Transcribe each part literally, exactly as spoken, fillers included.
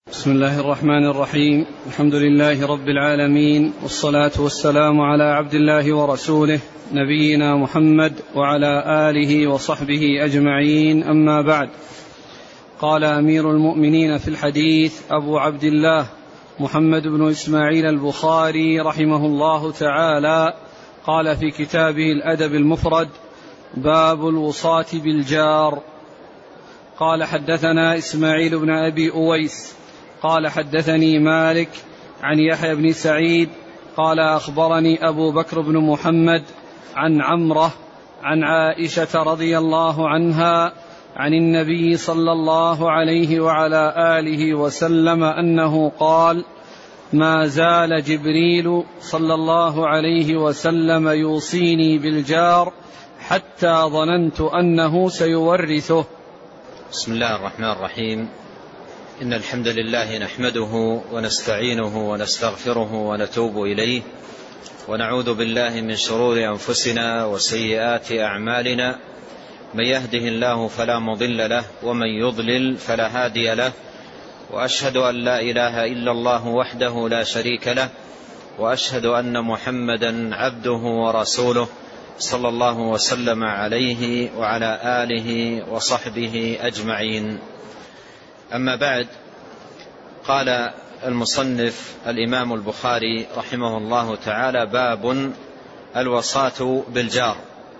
بسم الله الرحمن الرحيم. الحمد لله رب العالمين، والصلاة والسلام على عبد الله ورسوله نبينا محمد وعلى آله وصحبه أجمعين، أما بعد. قال أمير المؤمنين في الحديث أبو عبد الله محمد بن إسماعيل البخاري رحمه الله تعالى، قال في كتابه الأدب المفرد: باب الوصاة بالجار. قال: حدثنا إسماعيل بن أبي أويس قال: حدثني مالك عن يحيى بن سعيد قال: أخبرني أبو بكر بن محمد عن عمره عن عائشة رضي الله عنها عن النبي صلى الله عليه وعلى آله وسلم أنه قال: ما زال جبريل صلى الله عليه وسلم يوصيني بالجار حتى ظننت أنه سيورثه. بسم الله الرحمن الرحيم. إن الحمد لله نحمده ونستعينه ونستغفره ونتوب إليه، ونعوذ بالله من شرور أنفسنا وسيئات أعمالنا. من يهده الله فلا مضل له، ومن يضلل فلا هادي له، وأشهد أن لا إله إلا الله وحده لا شريك له، وأشهد أن محمدا عبده ورسوله صلى الله وسلم عليه وعلى آله وصحبه أجمعين. أما بعد، قال المصنف الإمام البخاري رحمه الله تعالى: باب الوصاة بالجار.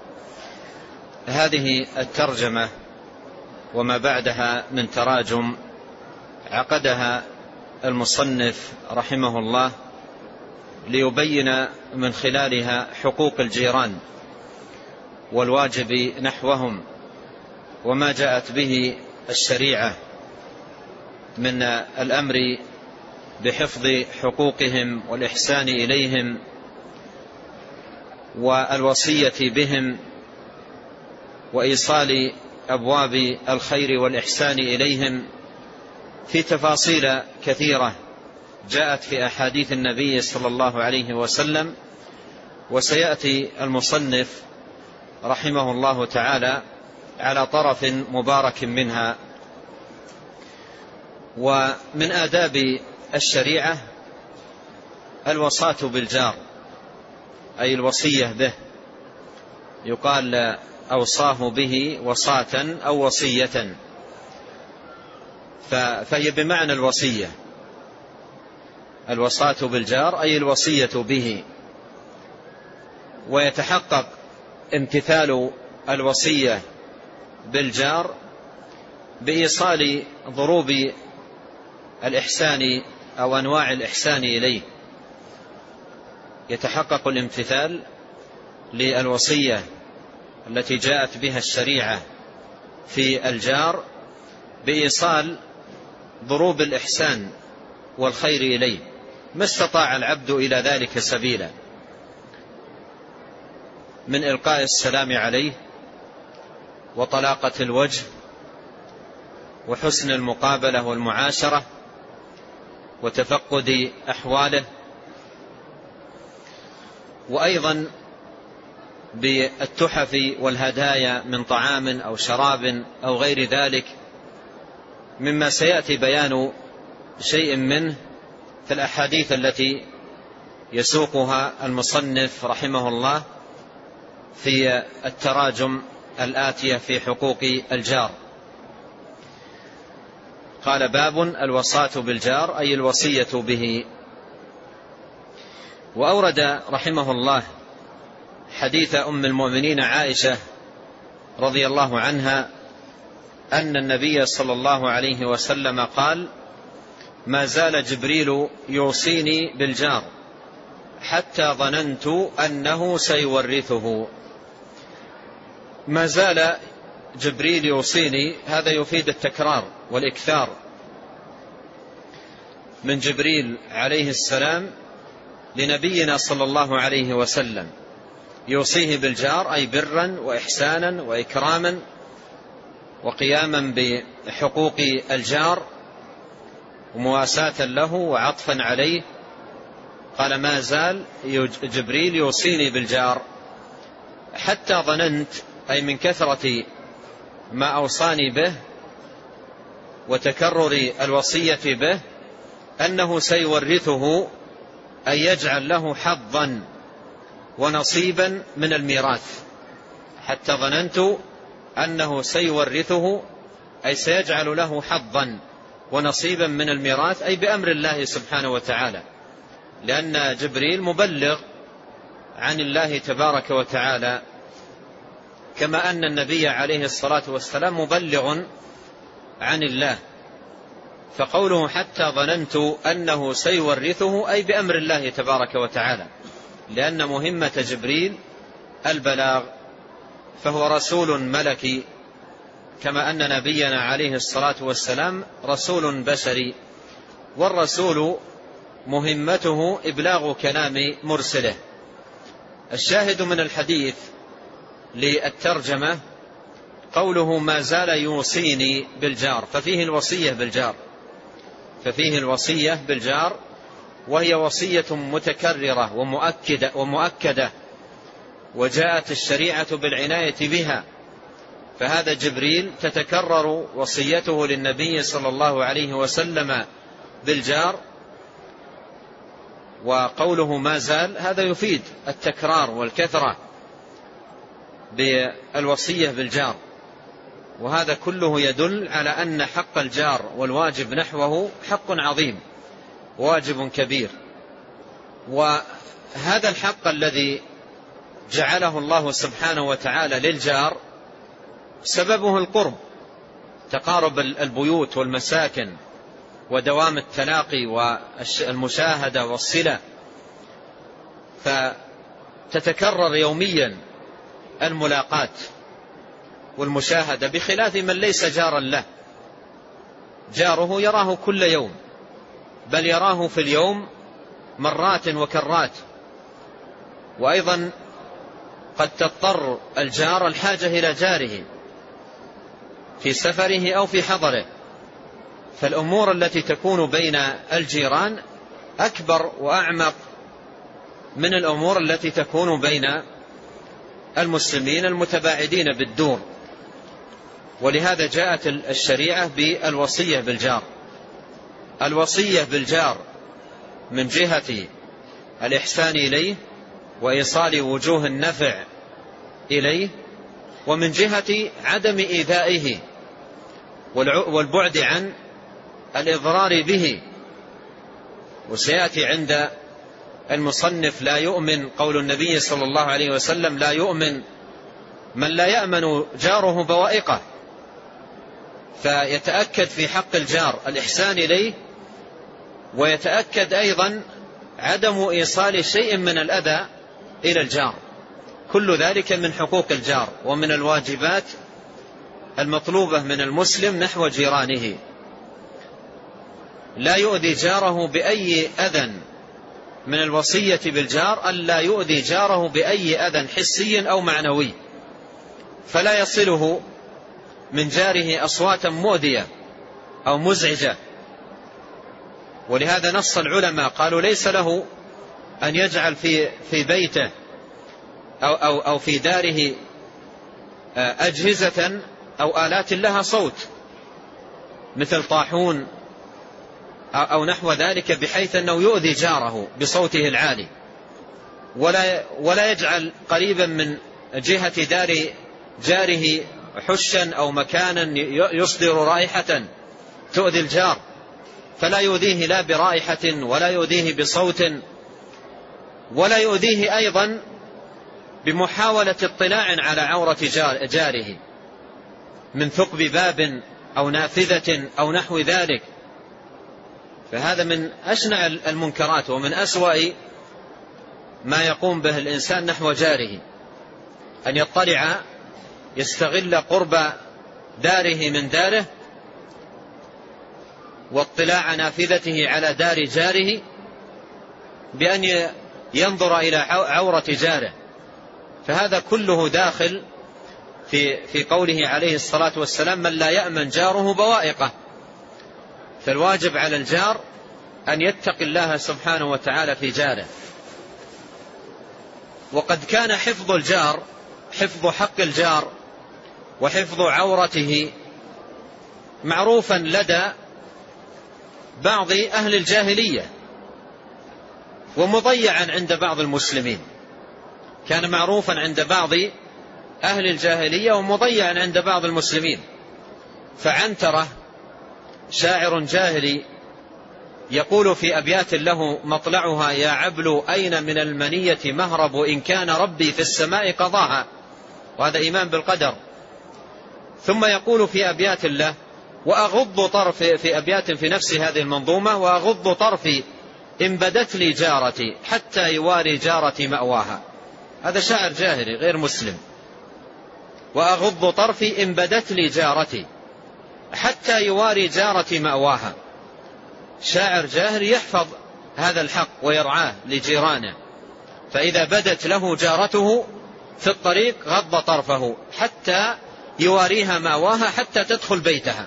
هذه الترجمة وما بعدها من تراجم عقدها المصنف رحمه الله ليبين من خلالها حقوق الجيران والواجب نحوهم، وما جاءت به الشريعة من الأمر بحفظ حقوقهم والإحسان إليهم والوصية بهم وإيصال أبواب الخير والإحسان إليهم، في تفاصيل كثيرة جاءت في أحاديث النبي صلى الله عليه وسلم. وسيأتي المصنف رحمه الله تعالى على طرف مبارك منها. ومن آداب الشريعة الوصاة بالجار، أي الوصية به. يقال أوصاه به وصاة أو وصية، فهي بمعنى الوصية. الوصاة بالجار أي الوصية به، ويتحقق امتثال الوصية بالجار بإيصال ضروب الإحسان أو أنواع الإحسان إليه. يتحقق الامتثال للوصية التي جاءت بها الشريعة في الجار بإيصال ضروب الإحسان والخير إليه، ما استطاع العبد إلى ذلك سبيلا، من إلقاء السلام عليه وطلاقة الوجه وحسن المقابلة والمعاشرة وتفقد أحواله، وأيضا بالتحف والهدايا من طعام أو شراب أو غير ذلك، مما سيأتي بيان شيء منه في الأحاديث التي يسوقها المصنف رحمه الله في التراجم الآتية في حقوق الجار. قال: باب الوصاة بالجار أي الوصية به. وأورد رحمه الله حديث أم المؤمنين عائشة رضي الله عنها أن النبي صلى الله عليه وسلم قال: ما زال جبريل يوصيني بالجار حتى ظننت أنه سيورثه. ما زال جبريل يوصيني، هذا يفيد التكرار والإكثار من جبريل عليه السلام لنبينا صلى الله عليه وسلم، يوصيه بالجار أي برا وإحسانا وإكراما وقياما بحقوق الجار ومواساة له وعطفا عليه. قال: ما زال جبريل يوصيني بالجار حتى ظننت، أي من كثرة ما أوصاني به وتكرر الوصية به، أنه سيورثه، أي يجعل له حظا ونصيبا من الميراث. حتى ظننت أنه سيورثه أي سيجعل له حظا ونصيبا من الميراث، أي بأمر الله سبحانه وتعالى، لأن جبريل مبلغ عن الله تبارك وتعالى، كما أن النبي عليه الصلاة والسلام مبلغ عن الله. فقوله حتى ظننت أنه سيورثه أي بأمر الله تبارك وتعالى، لأن مهمة جبريل البلاغ، فهو رسول ملكي، كما أن نبينا عليه الصلاة والسلام رسول بشري، والرسول مهمته إبلاغ كلام مرسله. الشاهد من الحديث للترجمة قوله ما زال يوصيني بالجار، ففيه الوصية بالجار ففيه الوصية بالجار وهي وصية متكررة ومؤكدة, ومؤكدة وجاءت الشريعة بالعناية بها. فهذا جبريل تتكرر وصيته للنبي صلى الله عليه وسلم بالجار، وقوله ما زال هذا يفيد التكرار والكثرة بالوصية بالجار، وهذا كله يدل على أن حق الجار والواجب نحوه حق عظيم، واجب كبير. وهذا الحق الذي جعله الله سبحانه وتعالى للجار سببه القرب، تقارب البيوت والمساكن ودوام التلاقي والمشاهدة والصلة، فتتكرر يوميا الملاقات والمشاهدة، بخلاف من ليس جارا له، جاره يراه كل يوم، بل يراه في اليوم مرات وكرات. وأيضا قد تضطر الجار الحاجة إلى جاره في سفره أو في حضره، فالأمور التي تكون بين الجيران أكبر وأعمق من الأمور التي تكون بين المسلمين المتباعدين بالدور. ولهذا جاءت الشريعة بالوصية بالجار. الوصية بالجار من جهة الإحسان إليه وإيصال وجوه النفع إليه، ومن جهة عدم إيذائه والبعد عن الإضرار به. وسيأتي عند المصنف لا يؤمن، قول النبي صلى الله عليه وسلم لا يؤمن من لا يأمن جاره بوائقه، فيتأكد في حق الجار الإحسان إليه، ويتأكد أيضا عدم إيصال شيء من الأذى إلى الجار. كل ذلك من حقوق الجار ومن الواجبات المطلوبة من المسلم نحو جيرانه. لا يؤذي جاره بأي أذى، من الوصية بالجار ألا يؤذي جاره بأي أذى حسي أو معنوي، فلا يصله من جاره أصواتا مؤذية أو مزعجة. ولهذا نص العلماء قالوا ليس له أن يجعل في في بيته أو, أو, أو في داره أجهزة أو آلات لها صوت مثل طاحون أو نحو ذلك، بحيث أنه يؤذي جاره بصوته العالي، ولا, ولا يجعل قريبا من جهة دار جاره حشا أو مكانا يصدر رائحة تؤذي الجار، فلا يؤذيه لا برائحة ولا يؤذيه بصوت، ولا يؤذيه أيضا بمحاولة اطلاع على عورة جاره من ثقب باب أو نافذة أو نحو ذلك. فهذا من أشنع المنكرات ومن أسوأ ما يقوم به الإنسان نحو جاره، أن يطلع يستغل قرب داره من داره واطلاع نافذته على دار جاره بأن ينظر إلى عورة جاره. فهذا كله داخل في في قوله عليه الصلاة والسلام من لا يأمن جاره بوائقه. فالواجب على الجار أن يتقي الله سبحانه وتعالى في جاره. وقد كان حفظ الجار، حفظ حق الجار وحفظ عورته معروفا لدى بعض أهل الجاهلية ومضيعا عند بعض المسلمين، كان معروفا عند بعض أهل الجاهلية ومضيعا عند بعض المسلمين. فعنترة شاعر جاهلي يقول في أبيات له مطلعها: يا عبل أين من المنية مهرب إن كان ربي في السماء قضاها، وهذا إيمان بالقدر. ثم يقول في أبيات له: وأغض طرفي، في أبيات في نفس هذه المنظومة: وأغض طرفي إن بدت لي جارتي حتى يواري جارتي مأواها. هذا شاعر جاهلي غير مسلم. وأغض طرفي إن بدت لي جارتي حتى يواري جارتي مأواها. شاعر جاهلي يحفظ هذا الحق ويرعاه لجيرانه، فإذا بدت له جارته في الطريق غض طرفه حتى يواريها مأواها، حتى تدخل بيتها.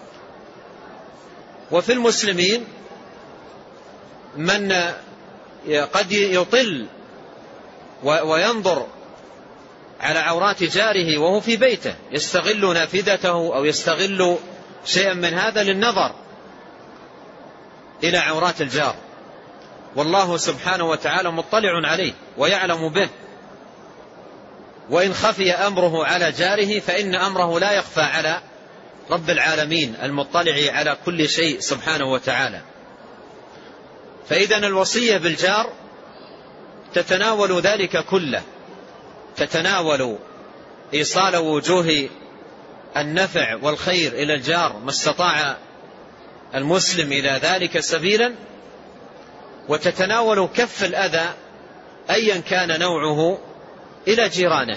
وفي المسلمين من قد يطل وينظر على عورات جاره وهو في بيته، يستغل نافذته أو يستغل شيئا من هذا للنظر إلى عورات الجار، والله سبحانه وتعالى مطلع عليه ويعلم به. وإن خفي أمره على جاره فإن أمره لا يخفى على رب العالمين المطلع على كل شيء سبحانه وتعالى. فإذا الوصية بالجار تتناول ذلك كله، تتناول إيصال وجوه النفع والخير إلى الجار ما استطاع المسلم إلى ذلك سبيلا، وتتناول كف الأذى أيا كان نوعه إلى جيرانه.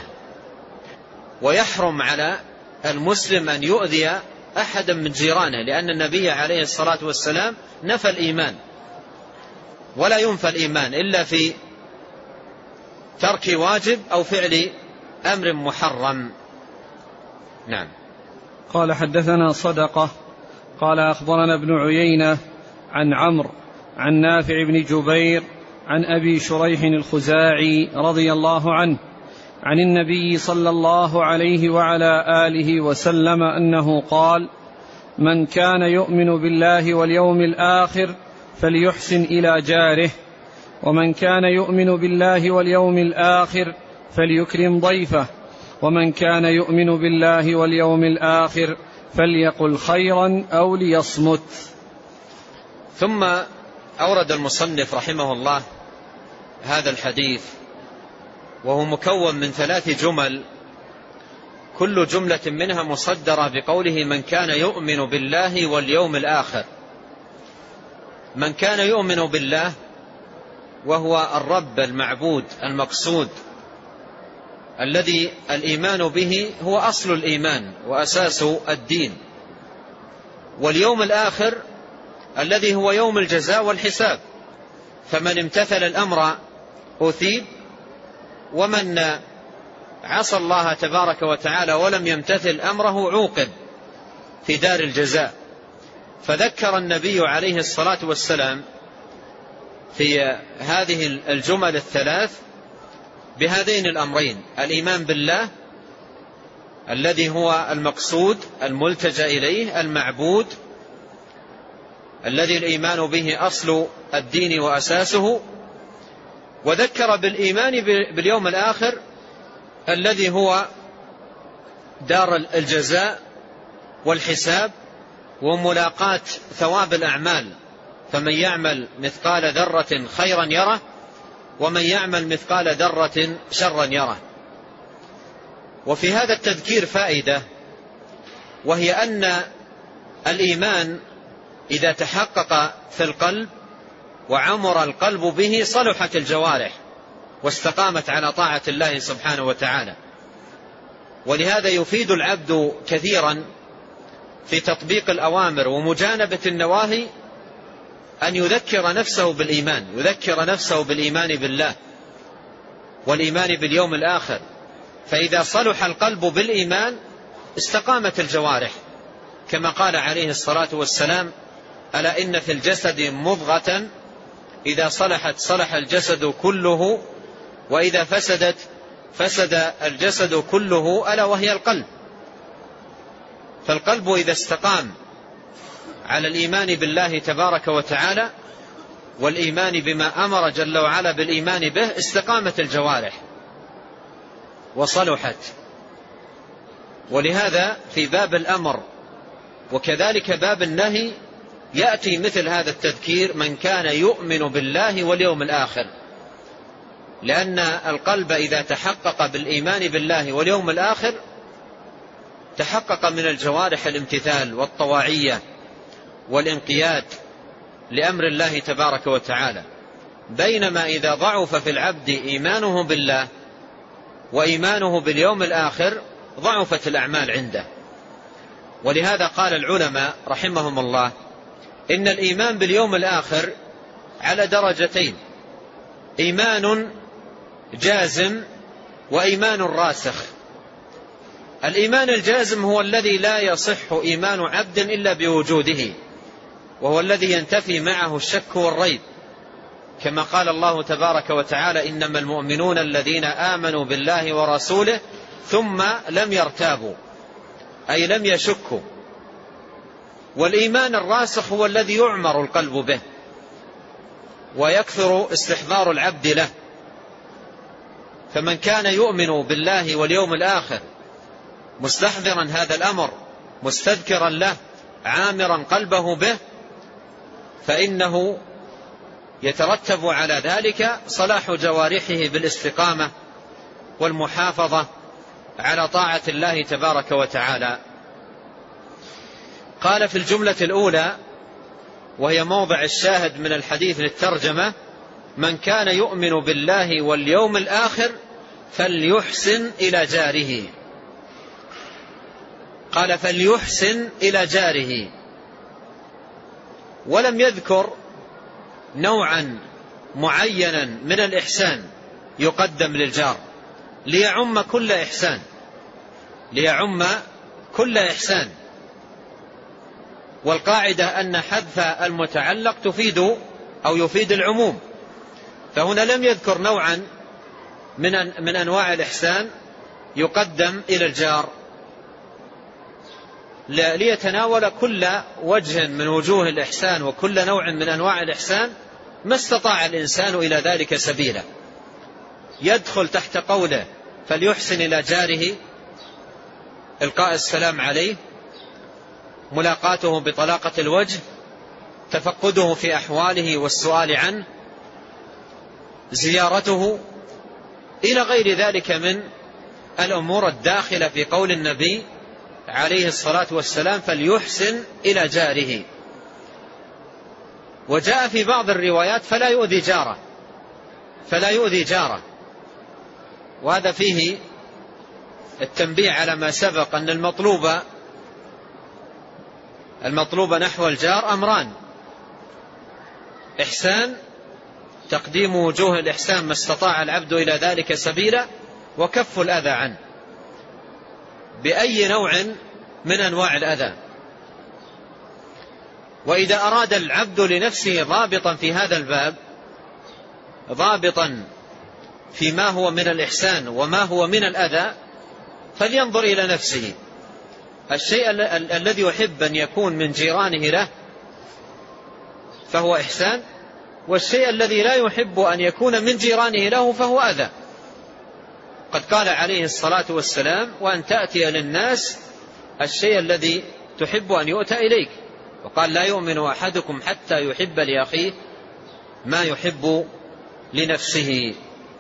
ويحرم على المسلم أن يؤذي أحدا من جيرانه، لأن النبي عليه الصلاة والسلام نفى الإيمان، ولا ينفى الإيمان إلا في ترك واجب أو فعل أمر محرم. نعم. قال: حدثنا صدقة قال أخبرنا ابن عيينة عن عمرو عن نافع بن جبير عن أبي شريح الخزاعي رضي الله عنه عن النبي صلى الله عليه وعلى آله وسلم أنه قال: من كان يؤمن بالله واليوم الآخر فليحسن إلى جاره، ومن كان يؤمن بالله واليوم الآخر فليكرم ضيفه، ومن كان يؤمن بالله واليوم الآخر فليقل خيرا أو ليصمت. ثم أورد المصنف رحمه الله هذا الحديث، وهو مكون من ثلاث جمل، كل جملة منها مصدرة بقوله: من كان يؤمن بالله واليوم الآخر. من كان يؤمن بالله وهو الرب المعبود المقصود الذي الإيمان به هو أصل الإيمان وأساس الدين، واليوم الآخر الذي هو يوم الجزاء والحساب، فمن امتثل الأمر أثيب، ومن عصى الله تبارك وتعالى ولم يمتثل أمره عوقب في دار الجزاء. فذكر النبي عليه الصلاة والسلام في هذه الجمل الثلاث بهذين الأمرين: الإيمان بالله الذي هو المقصود الملتجأ إليه المعبود الذي الإيمان به أصل الدين وأساسه، وذكر بالإيمان باليوم الآخر الذي هو دار الجزاء والحساب وملاقاة ثواب الأعمال، فمن يعمل مثقال ذرة خيرا يره، ومن يعمل مثقال ذرة شرا يره. وفي هذا التذكير فائدة، وهي أن الإيمان إذا تحقق في القلب وعمر القلب به صلحت الجوارح واستقامت على طاعة الله سبحانه وتعالى. ولهذا يفيد العبد كثيرا في تطبيق الأوامر ومجانبة النواهي أن يذكر نفسه بالإيمان، يذكر نفسه بالإيمان بالله والإيمان باليوم الآخر. فإذا صلح القلب بالإيمان استقامت الجوارح، كما قال عليه الصلاة والسلام: ألا إن في الجسد مضغة إذا صلحت صلح الجسد كله، وإذا فسدت فسد الجسد كله، ألا وهي القلب. فالقلب إذا استقام على الإيمان بالله تبارك وتعالى والإيمان بما أمر جل وعلا بالإيمان به استقامت الجوارح وصلحت. ولهذا في باب الأمر وكذلك باب النهي يأتي مثل هذا التذكير: من كان يؤمن بالله واليوم الآخر، لأن القلب إذا تحقق بالإيمان بالله واليوم الآخر تحقق من الجوارح الامتثال والطواعية والانقياد لأمر الله تبارك وتعالى. بينما إذا ضعف في العبد إيمانه بالله وإيمانه باليوم الآخر ضعفت الأعمال عنده. ولهذا قال العلماء رحمهم الله إن الإيمان باليوم الآخر على درجتين: إيمان جازم وإيمان راسخ. الإيمان الجازم هو الذي لا يصح إيمان عبد إلا بوجوده، وهو الذي ينتفي معه الشك والريب، كما قال الله تبارك وتعالى: إنما المؤمنون الذين آمنوا بالله ورسوله ثم لم يرتابوا، أي لم يشكوا. والإيمان الراسخ هو الذي يعمر القلب به ويكثر استحضار العبد له. فمن كان يؤمن بالله واليوم الآخر مستحضرا هذا الأمر مستذكرا له عامرا قلبه به فإنه يترتب على ذلك صلاح جوارحه بالاستقامة والمحافظة على طاعة الله تبارك وتعالى. قال في الجملة الأولى وهي موضع الشاهد من الحديث للترجمة: من كان يؤمن بالله واليوم الآخر فليحسن إلى جاره. قال فليحسن إلى جاره، ولم يذكر نوعا معينا من الإحسان يقدم للجار ليعم كل إحسان ليعم كل إحسان. والقاعدة أن حذف المتعلق تفيد أو يفيد العموم، فهنا لم يذكر نوعا من من أنواع الإحسان يقدم إلى الجار ليتناول كل وجه من وجوه الإحسان وكل نوع من أنواع الإحسان ما استطاع الإنسان إلى ذلك سبيلا. يدخل تحت قوله فليحسن إلى جاره إلقاء السلام عليه، ملاقاته بطلاقة الوجه، تفقده في أحواله والسؤال عنه، زيارته، إلى غير ذلك من الأمور الداخلة في قول النبي عليه الصلاة والسلام فليحسن إلى جاره. وجاء في بعض الروايات فلا يؤذي جاره فلا يؤذي جاره وهذا فيه التنبيه على ما سبق أن المطلوب المطلوب نحو الجار أمران: إحسان، تقديم وجوه الإحسان ما استطاع العبد إلى ذلك سبيلا، وكف الأذى عنه بأي نوع من أنواع الأذى. وإذا أراد العبد لنفسه ضابطا في هذا الباب، ضابطا فيما هو من الإحسان وما هو من الأذى، فلينظر إلى نفسه. الشيء الذي يحب أن يكون من جيرانه له فهو إحسان، والشيء الذي لا يحب أن يكون من جيرانه له فهو أذى. قد قال عليه الصلاة والسلام: وأن تأتي للناس الشيء الذي تحب أن يؤتى إليك. وقال: لا يؤمن أحدكم حتى يحب لأخيه ما يحب لنفسه.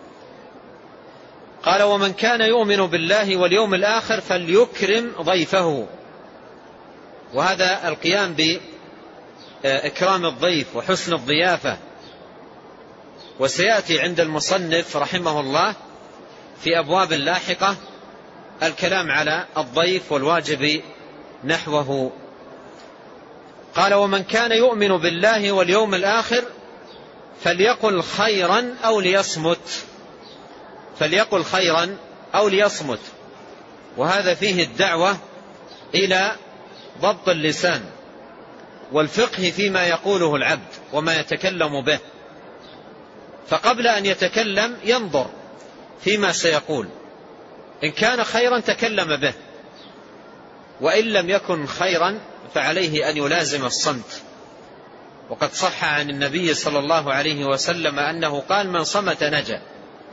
قال: ومن كان يؤمن بالله واليوم الآخر فليكرم ضيفه. وهذا القيام بإكرام الضيف وحسن الضيافة. وسيأتي عند المصنف رحمه الله في أبواب لاحقة الكلام على الضيف والواجب نحوه. قال: ومن كان يؤمن بالله واليوم الآخر فليقل خيرا أو ليصمت فليقل خيرا أو ليصمت. وهذا فيه الدعوة إلى ضبط اللسان والفقه فيما يقوله العبد وما يتكلم به. فقبل أن يتكلم ينظر فيما سيقول، إن كان خيرا تكلم به، وإن لم يكن خيرا فعليه أن يلازم الصمت. وقد صح عن النبي صلى الله عليه وسلم أنه قال: من صمت نجا.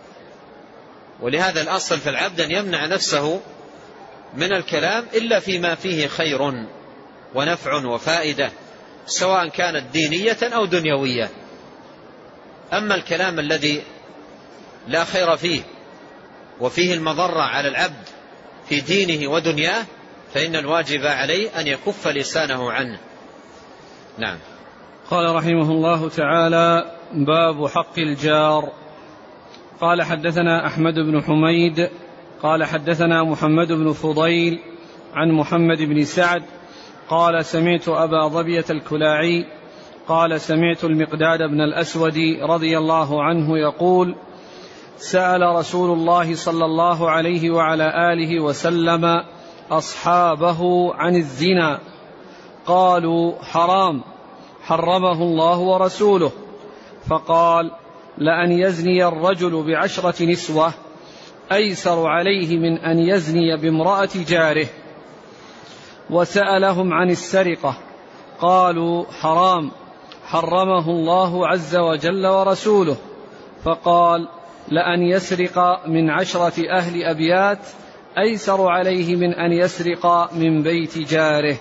ولهذا الأصل في العبد أن يمنع نفسه من الكلام إلا فيما فيه خير ونفع وفائدة، سواء كانت دينية أو دنيوية. أما الكلام الذي لا خير فيه وفيه المضرة على العبد في دينه ودنياه فإن الواجب عليه أن يكف لسانه عنه. نعم. قال رحمه الله تعالى: باب حق الجار. قال: حدثنا أحمد بن حميد قال حدثنا محمد بن فضيل عن محمد بن سعد قال: سمعت أبا ظبية الكلاعي قال: سمعت المقداد بن الأسود رضي الله عنه يقول: سأل رسول الله صلى الله عليه وعلى آله وسلم أصحابه عن الزنا، قالوا: حرام، حرمه الله ورسوله. فقال: لأن يزني الرجل بعشرة نسوة أيسر عليه من أن يزني بامرأة جاره. وسألهم عن السرقة، قالوا: حرام، حرمه الله عز وجل ورسوله. فقال: لأن يسرق من عشرة أهل أبيات أيسر عليه من أن يسرق من بيت جاره.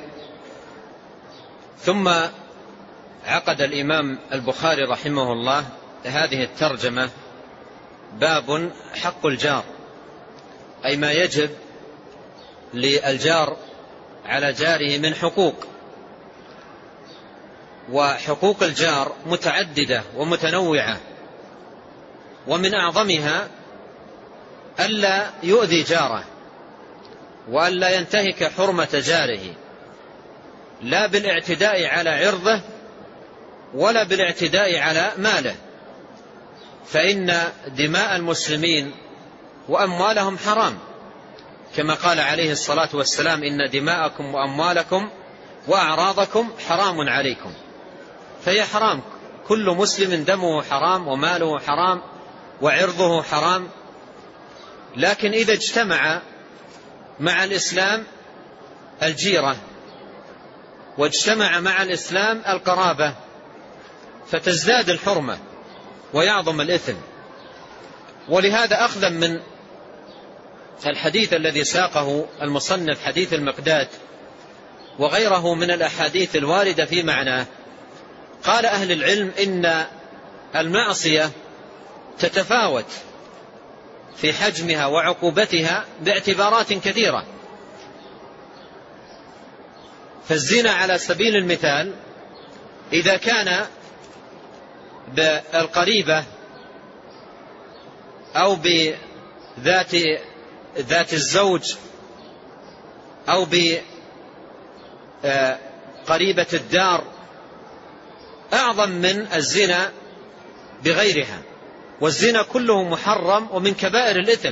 ثم عقد الإمام البخاري رحمه الله هذه الترجمة: باب حق الجار، أي ما يجب للجار على جاره من حقوق. وحقوق الجار متعددة ومتنوعة، ومن أعظمها ألا يؤذي جاره وألا ينتهك حرمة جاره، لا بالاعتداء على عرضه ولا بالاعتداء على ماله، فإن دماء المسلمين وأموالهم حرام، كما قال عليه الصلاة والسلام: إن دماءكم وأموالكم وأعراضكم حرام عليكم. فهي حرام، كل مسلم دمه حرام وماله حرام وعرضه حرام. لكن إذا اجتمع مع الإسلام الجيرة واجتمع مع الإسلام القرابة فتزداد الحرمة ويعظم الإثم. ولهذا أخذا من الحديث الذي ساقه المصنف، حديث المقداد، وغيره من الأحاديث الواردة في معناه، قال أهل العلم إن المعصية تتفاوت في حجمها وعقوبتها باعتبارات كثيرة. فالزنا على سبيل المثال إذا كان بالقريبة أو بذات ذات الزوج أو بقريبة الدار أعظم من الزنا بغيرها، والزنا كله محرم ومن كبائر الإثم.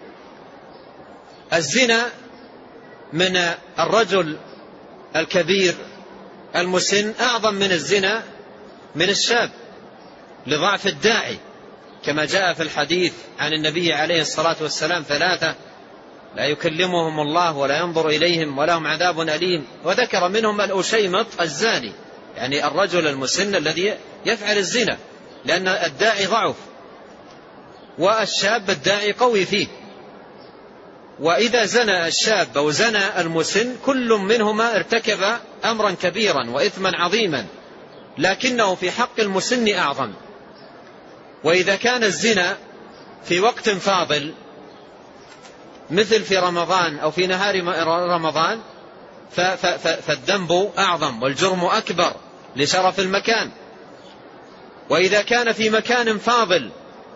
الزنا من الرجل الكبير المسن أعظم من الزنا من الشاب لضعف الداعي، كما جاء في الحديث عن النبي عليه الصلاة والسلام: ثلاثة لا يكلمهم الله ولا ينظر إليهم ولهم عذاب أليم. وذكر منهم الأشيمط الزاني، يعني الرجل المسن الذي يفعل الزنا، لأن الداعي ضعف والشاب الداعي قوي فيه. وإذا زنى الشاب أو زنى المسن كل منهما ارتكب أمرا كبيرا وإثما عظيما، لكنه في حق المسن أعظم. وإذا كان الزنا في وقت فاضل مثل في رمضان أو في نهار رمضان فالذنب أعظم والجرم أكبر لشرف المكان. وإذا كان في مكان فاضل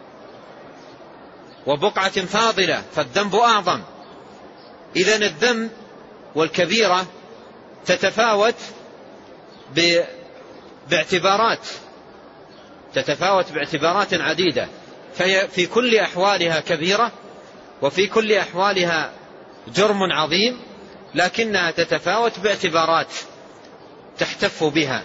وبقعة فاضلة فالذنب أعظم. إذن الذنب والكبيرة تتفاوت باعتبارات تتفاوت باعتبارات عديدة، فهي في كل أحوالها كبيرة وفي كل أحوالها جرم عظيم، لكنها تتفاوت باعتبارات تحتف بها.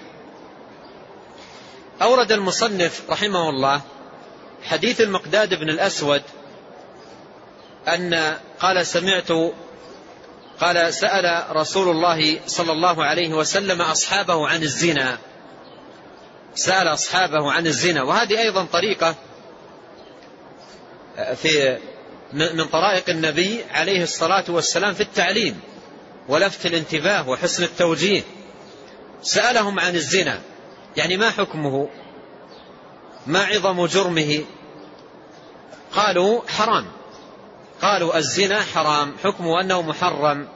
أورد المصنف رحمه الله حديث المقداد بن الأسود أن قال: سمعت قال سأل رسول الله صلى الله عليه وسلم أصحابه عن الزنا، سأل أصحابه عن الزنا. وهذه أيضا طريقة في من طرائق النبي عليه الصلاة والسلام في التعليم ولفت الانتباه وحسن التوجيه. سألهم عن الزنا، يعني ما حكمه، ما عظم جرمه؟ قالوا حرام، قالوا الزنا حرام، حكمه أنه محرم،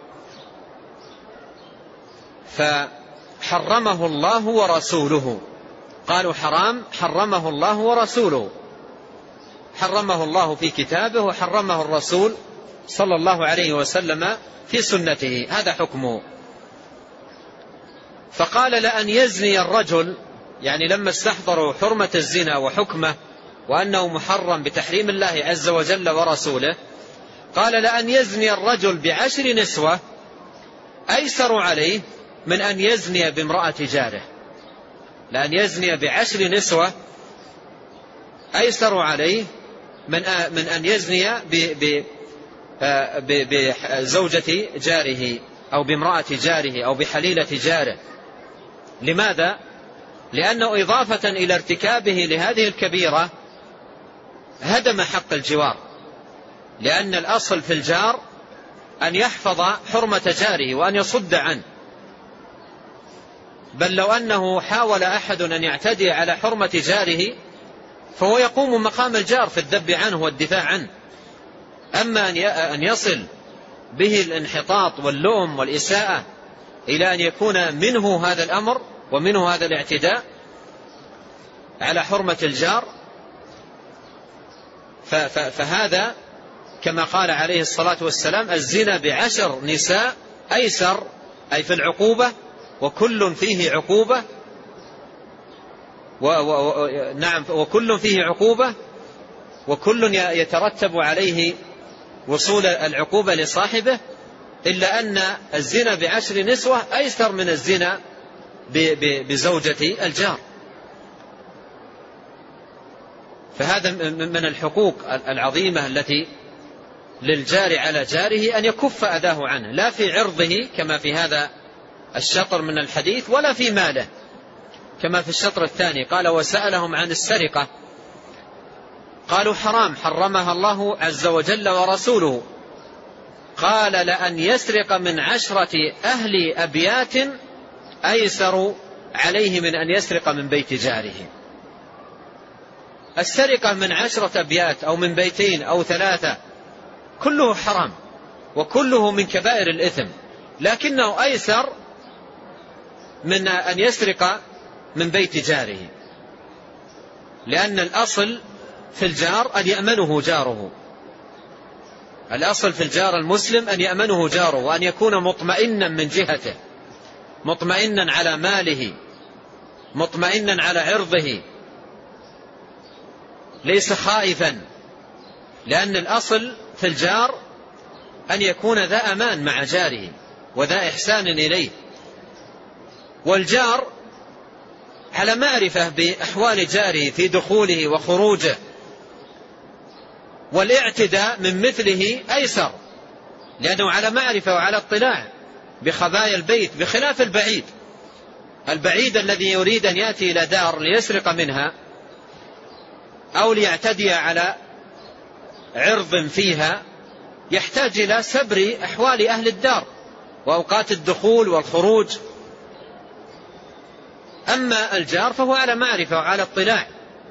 فحرمه الله ورسوله. قالوا حرام، حرمه الله ورسوله، حرمه الله في كتابه وحرمه الرسول صلى الله عليه وسلم في سنته، هذا حكمه. فقال لأن يزني الرجل، يعني لما استحضروا حرمة الزنا وحكمه وأنه محرم بتحريم الله عز وجل ورسوله، قال لأن يزني الرجل بعشر نسوة أيسر عليه من أن يزني بامرأة جاره. لأن يزني بعشر نسوة أيسر عليه من من أن يزني بزوجة جاره أو بامرأة جاره أو بحليلة جاره. لماذا؟ لأنه إضافة إلى ارتكابه لهذه الكبيرة هدم حق الجوار، لأن الأصل في الجار أن يحفظ حرمة جاره وأن يصد عنه، بل لو أنه حاول أحد أن يعتدي على حرمة جاره فهو يقوم مقام الجار في الذب عنه والدفاع عنه. أما أن يصل به الانحطاط واللوم والإساءة إلى أن يكون منه هذا الأمر ومنه هذا الاعتداء على حرمة الجار، فهذا كما قال عليه الصلاة والسلام الزنا بعشر نساء أيسر، أي في العقوبة، وكل فيه عقوبة و و نعم وكل فيه عقوبة وكل يترتب عليه وصول العقوبة لصاحبه، إلا أن الزنا بعشر نسوة أيسر من الزنا بزوجة الجار. فهذا من الحقوق العظيمة التي للجار على جاره أن يكف أذاه عنه، لا في عرضه كما في هذا الشطر من الحديث، ولا في ماله كما في الشطر الثاني. قال وسألهم عن السرقة، قالوا حرام، حرمها الله عز وجل ورسوله. قال لأن يسرق من عشرة أهل أبيات أيسر عليه من أن يسرق من بيت جاره. السرقة من عشرة أبيات أو من بيتين أو ثلاثة كله حرام وكله من كبائر الإثم، لكنه أيسر من أن يسرق من بيت جاره، لأن الأصل في الجار أن يأمنه جاره. الأصل في الجار المسلم أن يأمنه جاره وأن يكون مطمئنا من جهته، مطمئنا على ماله، مطمئنا على عرضه، ليس خائفا، لأن الأصل في الجار أن يكون ذا أمان مع جاره وذا إحسان إليه. والجار على معرفة بأحوال جاره في دخوله وخروجه، والاعتداء من مثله أيسر لأنه على معرفة وعلى اطلاع بخبايا البيت، بخلاف البعيد. البعيد الذي يريد أن يأتي إلى دار ليسرق منها أو ليعتدي على عرض فيها يحتاج إلى سبر أحوال أهل الدار وأوقات الدخول والخروج. أما الجار فهو على معرفة وعلى اطلاع.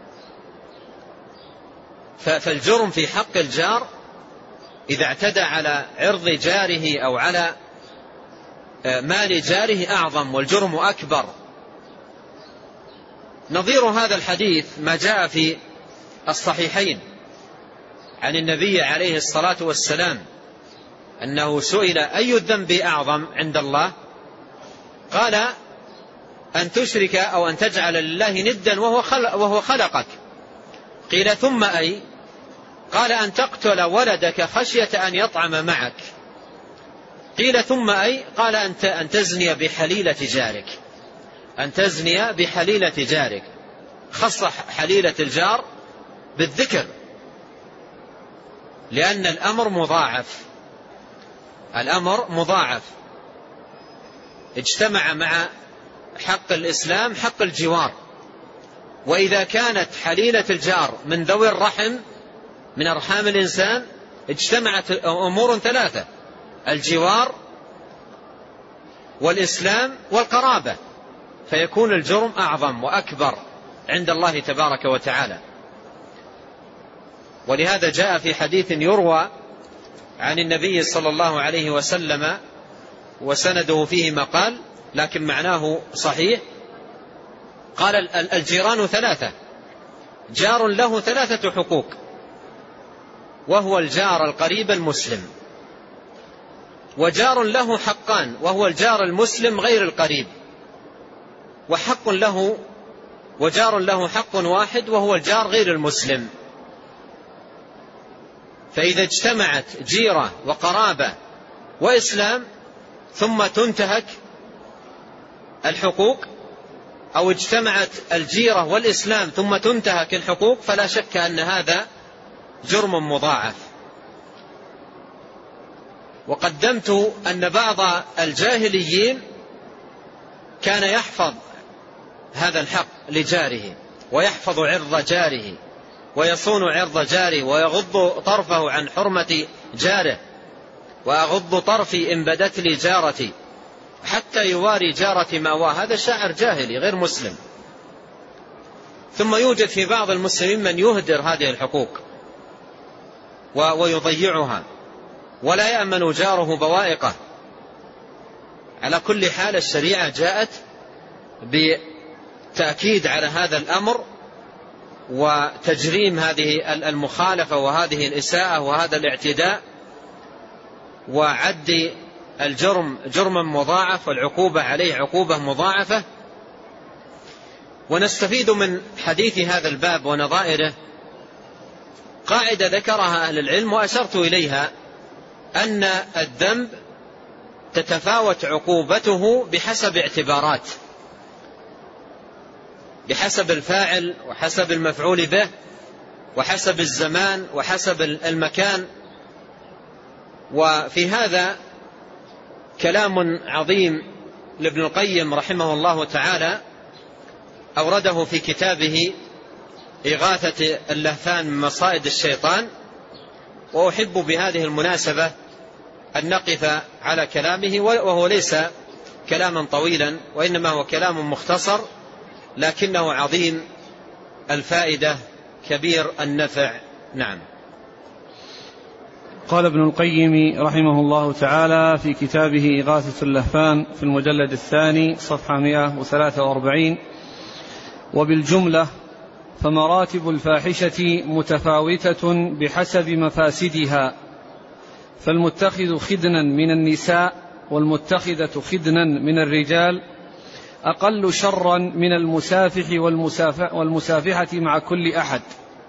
فالجرم في حق الجار إذا اعتدى على عرض جاره أو على مال جاره أعظم، والجرم أكبر. نظير هذا الحديث ما جاء في الصحيحين عن النبي عليه الصلاة والسلام أنه سئل أي الذنب أعظم عند الله؟ قال أن تشرك أو أن تجعل لله ندا وهو, خلق وهو خلقك. قيل ثم أي؟ قال أن تقتل ولدك خشية أن يطعم معك. قيل ثم أي؟ قال أن تزني بحليلة جارك، أن تزني بحليلة جارك. خص حليلة الجار بالذكر لأن الأمر مضاعف، الأمر مضاعف، اجتمع مع حق الإسلام حق الجوار. وإذا كانت حليلة الجار من ذوي الرحم من أرحام الإنسان اجتمعت أمور ثلاثة: الجوار والإسلام والقرابة، فيكون الجرم أعظم وأكبر عند الله تبارك وتعالى. ولهذا جاء في حديث يروى عن النبي صلى الله عليه وسلم وسنده فيه مقال لكن معناه صحيح، قال: الجيران ثلاثة، جار له ثلاثة حقوق، وهو الجار القريب المسلم، وجار له حقان، وهو الجار المسلم غير القريب، وحق له وجار له حق واحد وهو الجار غير المسلم. فإذا اجتمعت جيرة وقرابة وإسلام ثم تنتهك الحقوق، أو اجتمعت الجيرة والإسلام ثم تنتهك الحقوق، فلا شك أن هذا جرم مضاعف. وقدمت أن بعض الجاهليين كان يحفظ هذا الحق لجاره، ويحفظ عرض جاره، ويصون عرض جاره، ويغض طرفه عن حرمة جاره، وأغض طرفي إن بدت لي جارتي، حتى يواري جارتي مأواه. هذا شاعر جاهلي غير مسلم. ثم يوجد في بعض المسلمين من يهدر هذه الحقوق ويضيعها ولا يأمن جاره بوائقه. على كل حال الشريعة جاءت بتأكيد على هذا الأمر وتجريم هذه المخالفة وهذه الإساءة وهذا الاعتداء، وعد الجرم جرما مضاعف والعقوبة عليه عقوبة مضاعفة. ونستفيد من حديث هذا الباب ونظائره قاعدة ذكرها أهل العلم وأشرت إليها، أن الذنب تتفاوت عقوبته بحسب اعتبارات، بحسب الفاعل وحسب المفعول به وحسب الزمان وحسب المكان. وفي هذا كلام عظيم لابن القيم رحمه الله تعالى أورده في كتابه إغاثة اللهفان من مصائد الشيطان. وأحب بهذه المناسبة أن نقف على كلامه، وهو ليس كلاما طويلا وإنما هو كلام مختصر لكنه عظيم الفائدة كبير النفع. نعم. قال ابن القيم رحمه الله تعالى في كتابه إغاثة اللهفان في المجلد الثاني صفحة مئة وثلاثة وأربعين: وبالجملة فمراتب الفاحشة متفاوتة بحسب مفاسدها، فالمتخذ خدنا من النساء والمتخذة خدنا من الرجال أقل شرا من المسافح والمسافحة مع كل أحد،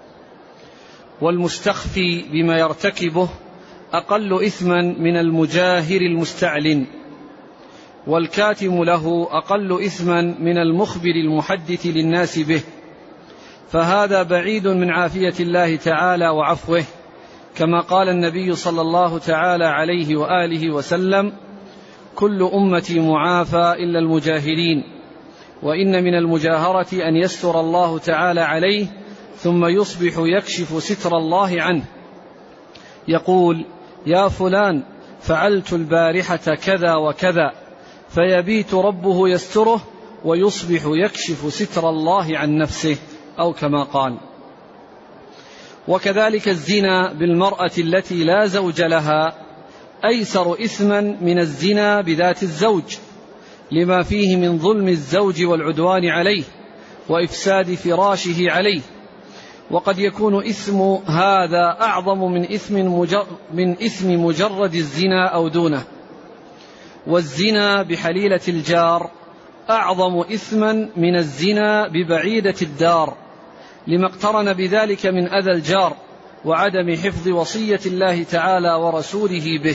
والمستخفي بما يرتكبه أقل إثما من المجاهر المستعلن، والكاتم له أقل إثما من المخبر المحدث للناس به، فهذا بعيد من عافية الله تعالى وعفوه، كما قال النبي صلى الله تعالى عليه وآله وسلم: كل أمتي معافى إلا المجاهرين، وإن من المجاهرة أن يستر الله تعالى عليه ثم يصبح يكشف ستر الله عنه، يقول: يا فلان فعلت البارحة كذا وكذا، فيبيت ربه يستره ويصبح يكشف ستر الله عن نفسه، أو كما قال. وكذلك الزنا بالمرأة التي لا زوج لها أيسر إثما من الزنا بذات الزوج، لما فيه من ظلم الزوج والعدوان عليه وإفساد فراشه عليه. وقد يكون إثم هذا أعظم من إثم, مجر من إثم مجرد الزنا أو دونه. والزنا بحليلة الجار أعظم إثما من الزنا ببعيدة الدار، لما اقترن بذلك من أذى الجار وعدم حفظ وصية الله تعالى ورسوله به.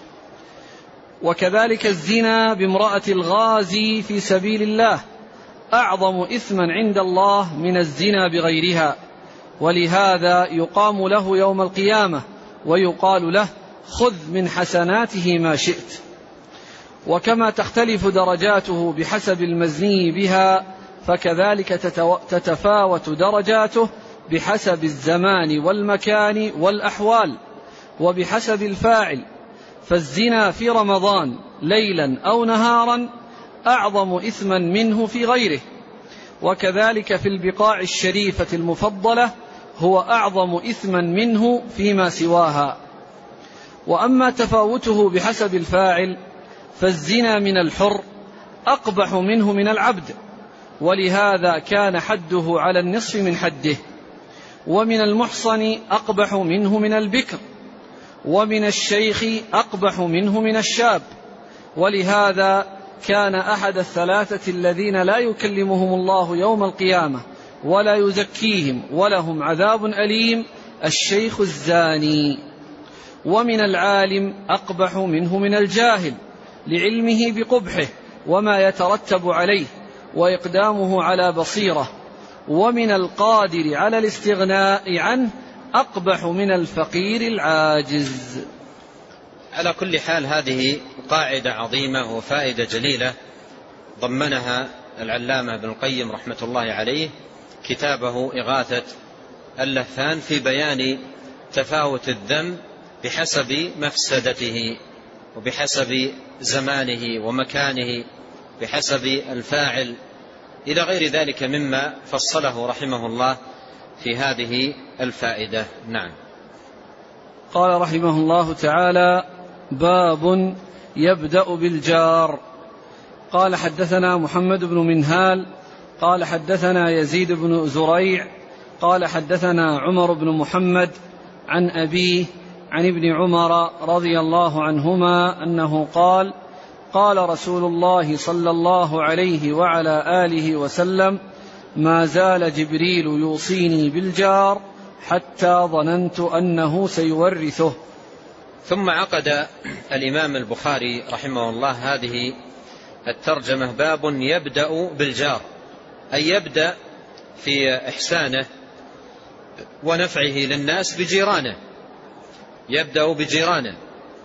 وكذلك الزنا بامرأة الغازي في سبيل الله أعظم إثما عند الله من الزنا بغيرها، ولهذا يقام له يوم القيامة ويقال له: خذ من حسناته ما شئت. وكما تختلف درجاته بحسب المزني بها فكذلك تتفاوت درجاته بحسب الزمان والمكان والأحوال وبحسب الفاعل، فالزنا في رمضان ليلا أو نهارا أعظم إثما منه في غيره، وكذلك في البقاع الشريفة المفضلة هو أعظم إثما منه فيما سواها. وأما تفاوته بحسب الفاعل فالزنا من الحر أقبح منه من العبد، ولهذا كان حده على النصف من حده، ومن المحصن أقبح منه من البكر، ومن الشيخ أقبح منه من الشاب، ولهذا كان أحد الثلاثة الذين لا يكلمهم الله يوم القيامة ولا يزكيهم ولهم عذاب أليم الشيخ الزاني. ومن العالم أقبح منه من الجاهل لعلمه بقبحه وما يترتب عليه وإقدامه على بصيرة. ومن القادر على الاستغناء عنه أقبح من الفقير العاجز. على كل حال هذه قاعدة عظيمة وفائدة جليلة ضمنها العلامة ابن القيم رحمة الله عليه كتابه إغاثة اللهفان في بيان تفاوت الذنب بحسب مفسدته وبحسب زمانه ومكانه بحسب الفاعل إلى غير ذلك مما فصله رحمه الله في هذه الفائدة. نعم. قال رحمه الله تعالى: باب يبدأ بالجار. قال حدثنا محمد بن منهال قال حدثنا يزيد بن زريع قال حدثنا عمر بن محمد عن أبيه عن ابن عمر رضي الله عنهما أنه قال: قال رسول الله صلى الله عليه وعلى آله وسلم: ما زال جبريل يوصيني بالجار حتى ظننت أنه سيورثه. ثم عقد الإمام البخاري رحمه الله هذه الترجمة: باب يبدأ بالجار، أي يبدأ في إحسانه ونفعه للناس بجيرانه، يبدأ بجيرانه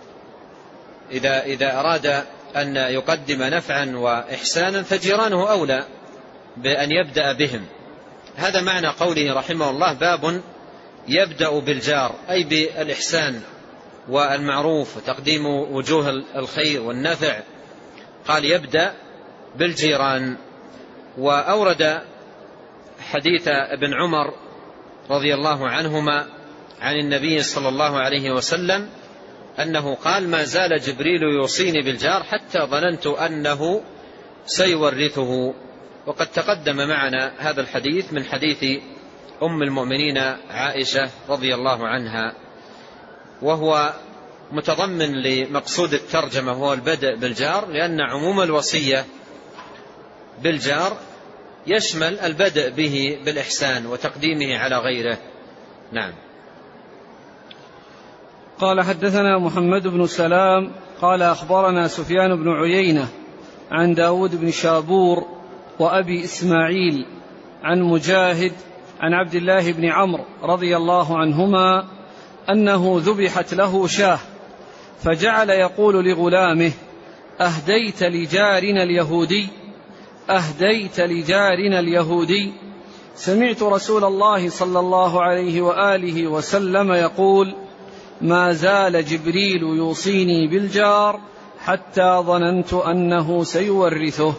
إذا, إذا أراد أن يقدم نفعا وإحسانا فجيرانه أولى بأن يبدأ بهم. هذا معنى قوله رحمه الله: باب يبدأ بالجار، أي بالإحسان والمعروف وتقديم وجوه الخير والنفع. قال يبدأ بالجيران. وأورد حديث ابن عمر رضي الله عنهما عن النبي صلى الله عليه وسلم أنه قال: ما زال جبريل يوصيني بالجار حتى ظننت أنه سيورثه. وقد تقدم معنا هذا الحديث من حديث أم المؤمنين عائشة رضي الله عنها، وهو متضمن لمقصود الترجمة هو البدء بالجار، لأن عموم الوصية بالجار يشمل البدء به بالإحسان وتقديمه على غيره. نعم. قال حدثنا محمد بن سلام قال أخبرنا سفيان بن عيينة عن داود بن شابور وأبي إسماعيل عن مجاهد عن عبد الله بن عمرو رضي الله عنهما أنه ذبحت له شاه، فجعل يقول لغلامه: أهديت لجارنا اليهودي أهديت لجارنا اليهودي. سمعت رسول الله صلى الله عليه وآله وسلم يقول: ما زال جبريل يوصيني بالجار حتى ظننت أنه سيورثه.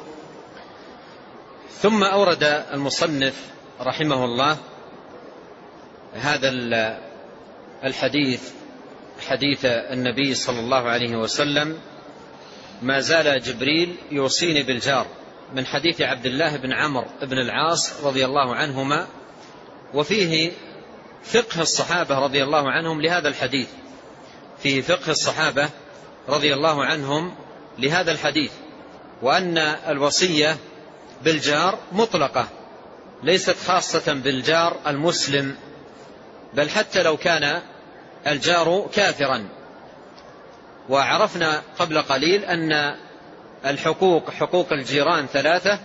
ثم أورد المصنف رحمه الله هذا الحديث، حديث النبي صلى الله عليه وسلم: ما زال جبريل يوصيني بالجار، من حديث عبد الله بن عمرو بن العاص رضي الله عنهما، وفيه فقه الصحابة رضي الله عنهم لهذا الحديث، فيه فقه الصحابة رضي الله عنهم لهذا الحديث، وأن الوصية بالجار مطلقة ليست خاصة بالجار المسلم، بل حتى لو كان الجار كافرا. وعرفنا قبل قليل أن الحقوق حقوق الجيران ثلاثة،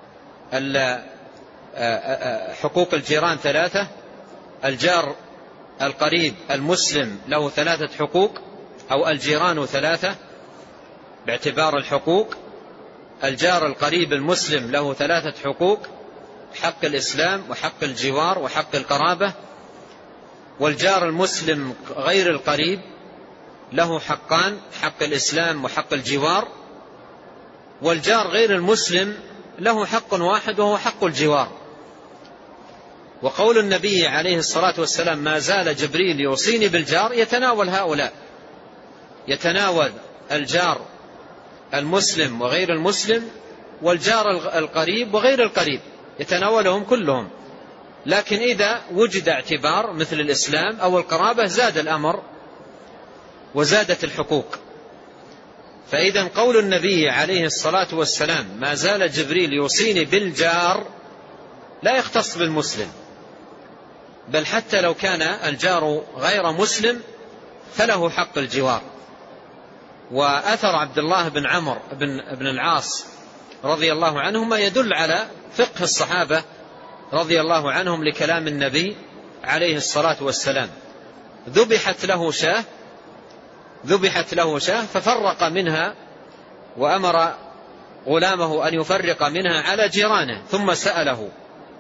حقوق الجيران ثلاثة: الجار القريب المسلم له ثلاثة حقوق، أو الجيران ثلاثة باعتبار الحقوق. الجار القريب المسلم له ثلاثة حقوق: حق الإسلام وحق الجوار وحق القرابة. والجار المسلم غير القريب له حقان: حق الإسلام وحق الجوار. والجار غير المسلم له حق واحد وهو حق الجوار. وقول النبي عليه الصلاة والسلام: ما زال جبريل يوصيني بالجار، يتناول هؤلاء، يتناول الجار المسلم وغير المسلم، والجار القريب وغير القريب، يتناولهم كلهم. لكن إذا وجد اعتبار مثل الإسلام أو القرابة زاد الأمر وزادت الحقوق. فإذا قول النبي عليه الصلاة والسلام: ما زال جبريل يوصيني بالجار، لا يختص بالمسلم، بل حتى لو كان الجار غير مسلم فله حق الجوار. وأثر عبد الله بن عمرو بن العاص رضي الله عنهما يدل على فقه الصحابة رضي الله عنهم لكلام النبي عليه الصلاة والسلام. ذبحت له شاة ذبحت له شاة ففرق منها، وأمر غلامه أن يفرق منها على جيرانه، ثم سأله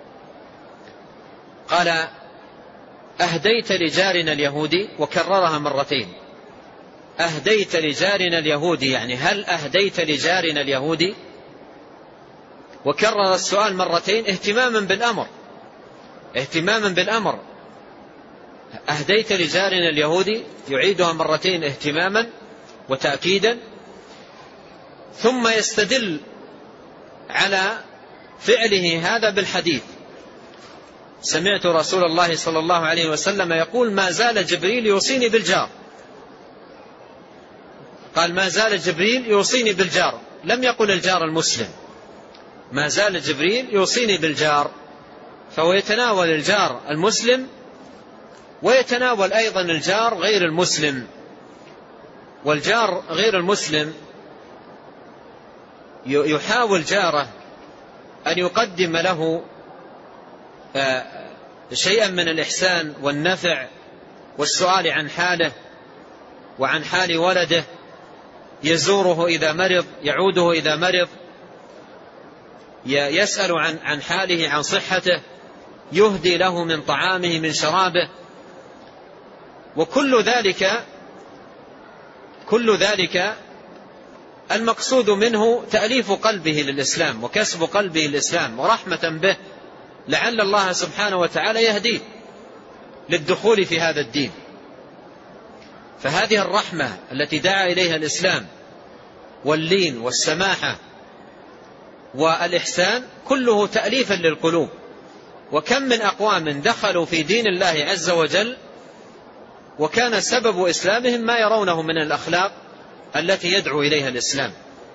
قال: أهديت لجارنا اليهودي؟ وكررها مرتين: أهديت لجارنا اليهودي، يعني هل أهديت لجارنا اليهودي؟ وكرر السؤال مرتين اهتماما بالأمر اهتماما بالأمر أهديت لجارنا اليهودي، يعيدها مرتين اهتماما وتأكيدا. ثم يستدل على فعله هذا بالحديث: سمعت رسول الله صلى الله عليه وسلم يقول: ما زال جبريل يوصيني بالجار. قال: ما زال جبريل يوصيني بالجار، لم يقل الجار المسلم، ما زال جبريل يوصيني بالجار. فهو يتناول الجار المسلم ويتناول أيضا الجار غير المسلم. والجار غير المسلم يحاول جاره أن يقدم له شيئا من الإحسان والنفع والسؤال عن حاله وعن حال ولده، يزوره إذا مرض، يعوده إذا مرض، يسأل عن عن حاله، عن صحته، يهدي له من طعامه من شرابه. وكل ذلك كل ذلك المقصود منه تأليف قلبه للإسلام وكسب قلبه للإسلام ورحمة به، لعل الله سبحانه وتعالى يهديه للدخول في هذا الدين. فهذه الرحمة التي دعا إليها الإسلام واللين والسماحة والإحسان كله تأليفا للقلوب. وكم من أقوام دخلوا في دين الله عز وجل وكان سبب إسلامهم ما يرونه من الأخلاق التي يدعو إليها الإسلام،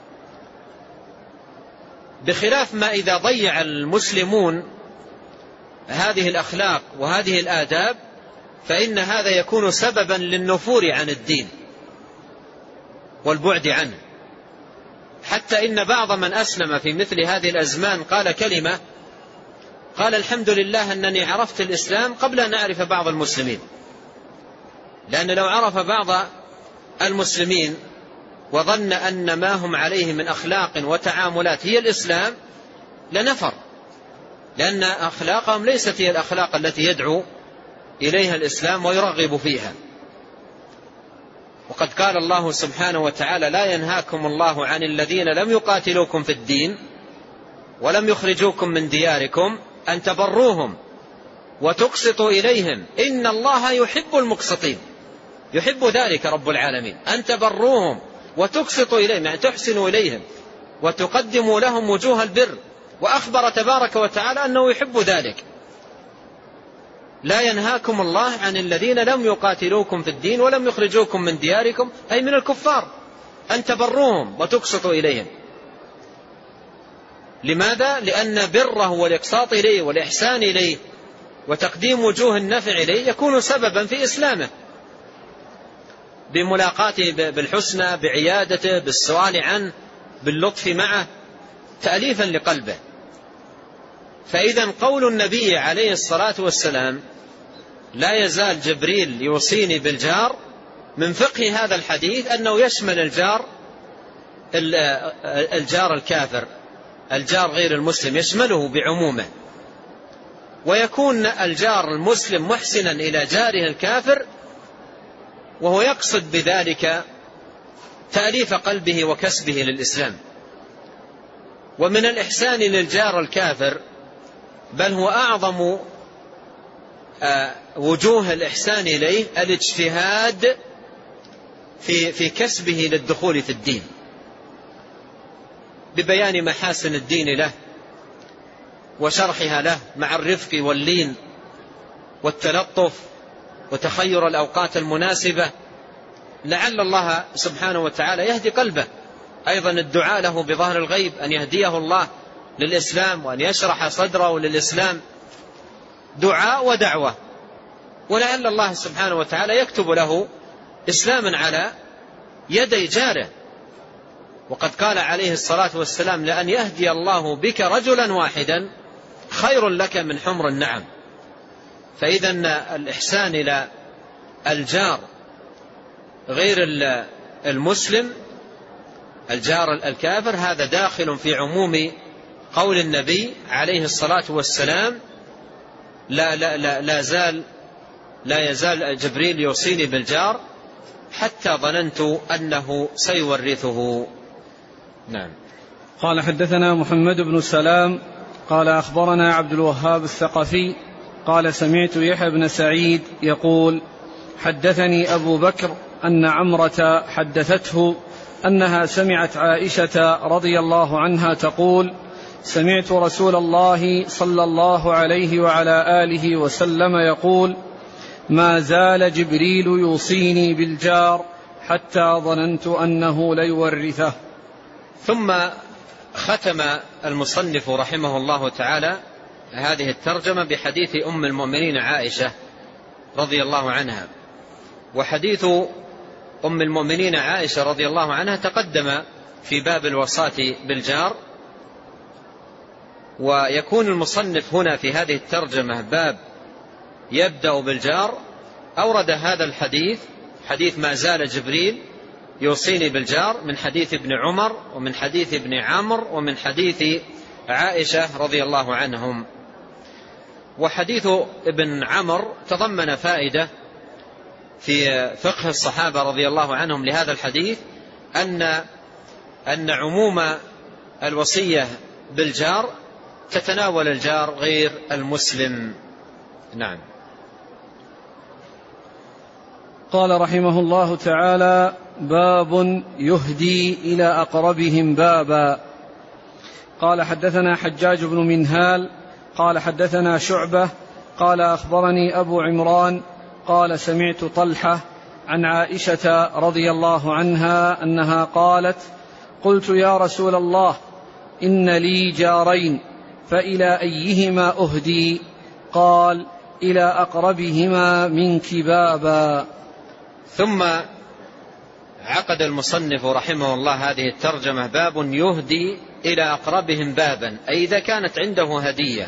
بخلاف ما إذا ضيع المسلمون هذه الأخلاق وهذه الآداب فإن هذا يكون سببا للنفور عن الدين والبعد عنه. حتى إن بعض من أسلم في مثل هذه الأزمان قال كلمة، قال: الحمد لله أنني عرفت الإسلام قبل أن أعرف بعض المسلمين. لأن لو عرف بعض المسلمين وظن أن ما هم عليه من أخلاق وتعاملات هي الإسلام لنفر، لأن أخلاقهم ليست هي الأخلاق التي يدعو إليها الإسلام ويرغب فيها. وقد قال الله سبحانه وتعالى: لا ينهاكم الله عن الذين لم يقاتلوكم في الدين ولم يخرجوكم من دياركم أن تبروهم وتقسطوا إليهم إن الله يحب المقسطين. يحب ذلك رب العالمين، أن تبروهم وتقسطوا إليهم، يعني تحسنوا إليهم وتقدموا لهم وجوه البر. وأخبر تبارك وتعالى أنه يحب ذلك. لا ينهاكم الله عن الذين لم يقاتلوكم في الدين ولم يخرجوكم من دياركم، أي من الكفار، أن تبروهم وتقسطوا إليهم. لماذا؟ لأن بره والإقساط إليه والإحسان إليه وتقديم وجوه النفع إليه يكون سببا في إسلامه، بملاقاته بالحسنى، بعيادته، بالسؤال عنه، باللطف معه، تأليفا لقلبه. فإذا قول النبي عليه الصلاة والسلام: لا يزال جبريل يوصيني بالجار، من فقه هذا الحديث أنه يشمل الجار الجار الكافر، الجار غير المسلم يشمله بعمومه، ويكون الجار المسلم محسنا إلى جاره الكافر وهو يقصد بذلك تأليف قلبه وكسبه للإسلام. ومن الإحسان للجار الكافر، بل هو أعظم وجوه الإحسان إليه، الاجتهاد في في كسبه للدخول في الدين ببيان محاسن الدين له وشرحها له مع الرفق واللين والتلطف وتخير الأوقات المناسبة، لعل الله سبحانه وتعالى يهدي قلبه. أيضا الدعاء له بظهر الغيب أن يهديه الله للإسلام وأن يشرح صدره للإسلام، دعاء ودعوة، ولعل الله سبحانه وتعالى يكتب له إسلاما على يدي جاره. وقد قال عليه الصلاة والسلام: لأن يهدي الله بك رجلا واحدا خير لك من حمر النعم. فإذا الإحسان إلى الجار غير المسلم، الجار الكافر، هذا داخل في عموم قول النبي عليه الصلاة والسلام: لا, لا, لا, لا, زال لا يزال جبريل يوصيني بالجار حتى ظننت أنه سيورثه. نعم. قال: حدثنا محمد بن سلام قال أخبرنا عبد الوهاب الثقفي قال: سمعت يحيى بن سعيد يقول: حدثني أبو بكر أن عمرة حدثته أنها سمعت عائشة رضي الله عنها تقول: سمعت رسول الله صلى الله عليه وعلى آله وسلم يقول: ما زال جبريل يوصيني بالجار حتى ظننت أنه ليورثه. ثم ختم المصنف رحمه الله تعالى هذه الترجمة بحديث أم المؤمنين عائشة رضي الله عنها. وحديث أم المؤمنين عائشة رضي الله عنها تقدم في باب الوصاة بالجار، ويكون المصنف هنا في هذه الترجمة باب يبدأ بالجار، أورد هذا الحديث، حديث ما زال جبريل يوصيني بالجار، من حديث ابن عمر ومن حديث ابن عمرو ومن حديث عائشة رضي الله عنهم. وحديث ابن عمرو تضمن فائدة في فقه الصحابة رضي الله عنهم لهذا الحديث، أن أن عموم الوصية بالجار تتناول الجار غير المسلم. نعم. قال رحمه الله تعالى: باب يهدي إلى أقربهم بابا. قال: حدثنا حجاج بن منهال قال: حدثنا شعبة قال: أخبرني أبو عمران قال: سمعت طلحة عن عائشة رضي الله عنها أنها قالت: قلت يا رسول الله إن لي جارين فإلى أيهما أهدي؟ قال: إلى أقربهما منك بابا. ثم عقد المصنف رحمه الله هذه الترجمة: باب يهدي إلى أقربهم بابا، أي إذا كانت عنده هدية،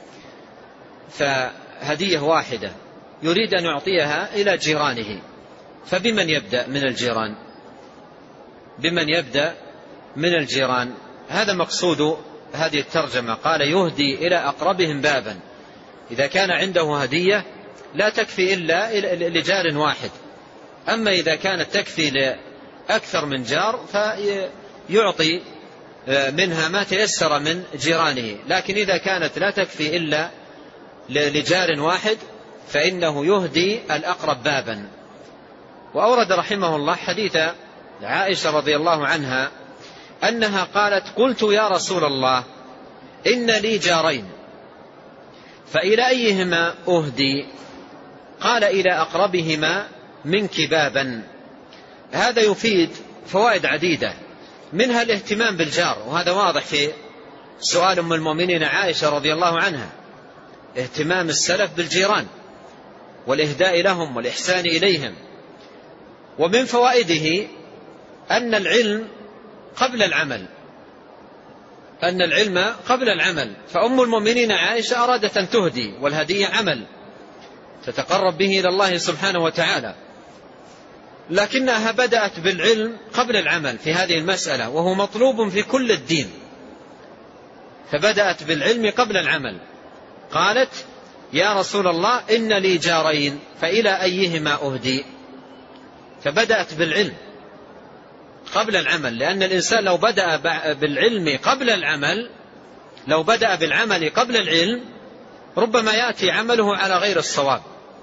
فهدية واحدة يريد أن يعطيها إلى جيرانه، فبمن يبدأ من الجيران؟ بمن يبدأ من الجيران؟ هذا مقصود هذه الترجمة. قال: يهدي إلى أقربهم بابا، إذا كان عنده هدية لا تكفي إلا لجار واحد، أما إذا كانت تكفي لأكثر من جار فيعطي منها ما تيسر من جيرانه، لكن إذا كانت لا تكفي إلا لجار واحد فإنه يهدي الأقرب بابا. وأورد رحمه الله حديث عائشة رضي الله عنها أنها قالت: قلت يا رسول الله إن لي جارين فإلى أيهما أهدي؟ قال: إلى أقربهما منك بابا. هذا يفيد فوائد عديدة، منها الاهتمام بالجار، وهذا واضح في سؤال أم المؤمنين عائشة رضي الله عنها، اهتمام السلف بالجيران والإهداء لهم والإحسان إليهم. ومن فوائده أن العلم قبل العمل، أن العلم قبل العمل، فأم المؤمنين عائشة أرادت أن تهدي، والهدية عمل، تتقرب به إلى الله سبحانه وتعالى، لكنها بدأت بالعلم قبل العمل في هذه المسألة، وهو مطلوب في كل الدين. فبدأت بالعلم قبل العمل. قالت: يا رسول الله إن لي جارين فإلى أيهما أهدي؟ فبدأت بالعلم قبل العمل، لأن الإنسان لو بدأ بالعلم قبل العمل لو بدأ بالعمل قبل العلم ربما يأتي عمله على غير الصواب.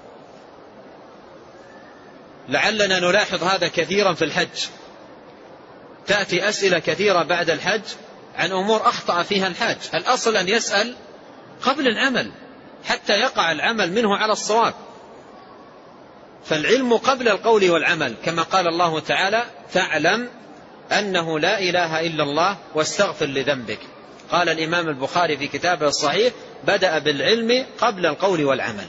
لعلنا نلاحظ هذا كثيرا في الحج، تأتي أسئلة كثيرة بعد الحج عن أمور أخطأ فيها الحاج. الأصل أن يسأل قبل العمل حتى يقع العمل منه على الصواب. فالعلم قبل القول والعمل، كما قال الله تعالى: فاعلم أنه لا إله إلا الله واستغفر لذنبك. قال الإمام البخاري في كتابه الصحيح: بدأ بالعلم قبل القول والعمل.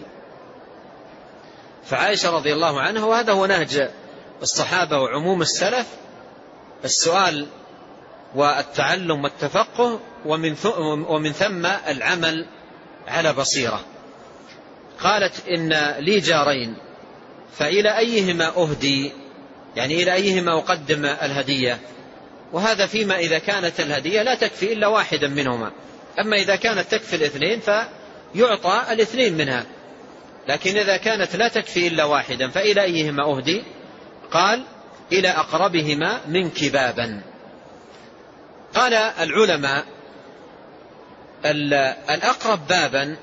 فعائشة رضي الله عنها، وهذا هو نهج الصحابة وعموم السلف، السؤال والتعلم والتفقه، ومن ثم العمل على بصيرة. قالت: إن لي جارين فإلى أيهما أهدي؟ يعني إلى أيهما أقدم الهدية؟ وهذا فيما إذا كانت الهدية لا تكفي إلا واحدا منهما. أما إذا كانت تكفي الاثنين فيعطى الاثنين منها، لكن إذا كانت لا تكفي إلا واحدا فإلى أيهما أهدي؟ قال: إلى أقربهما منك بابا. قال العلماء: الأقرب بابا